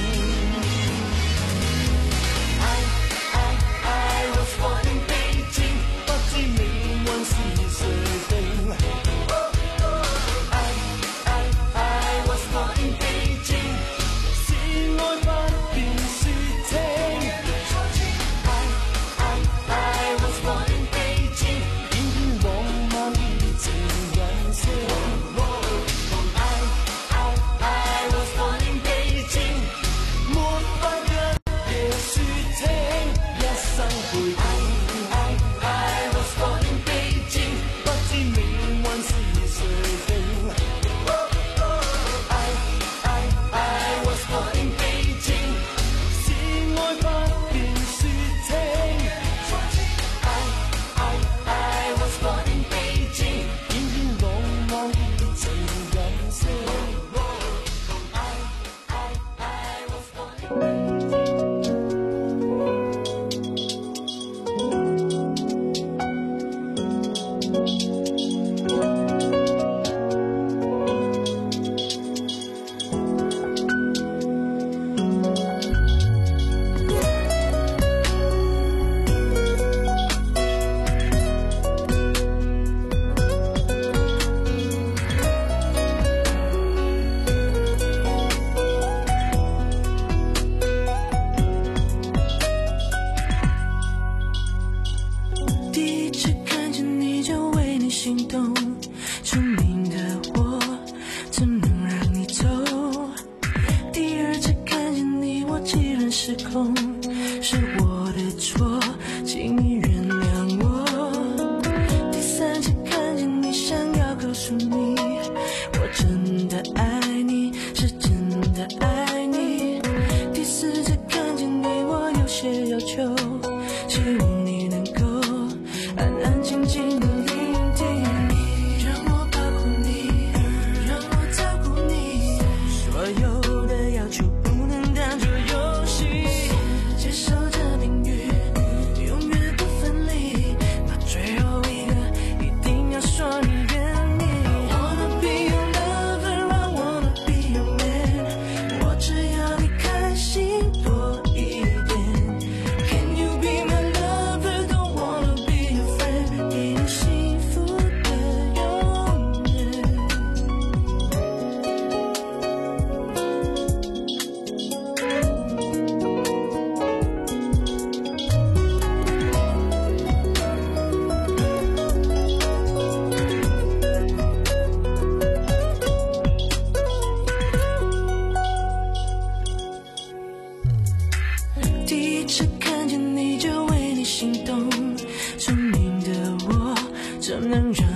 怎能让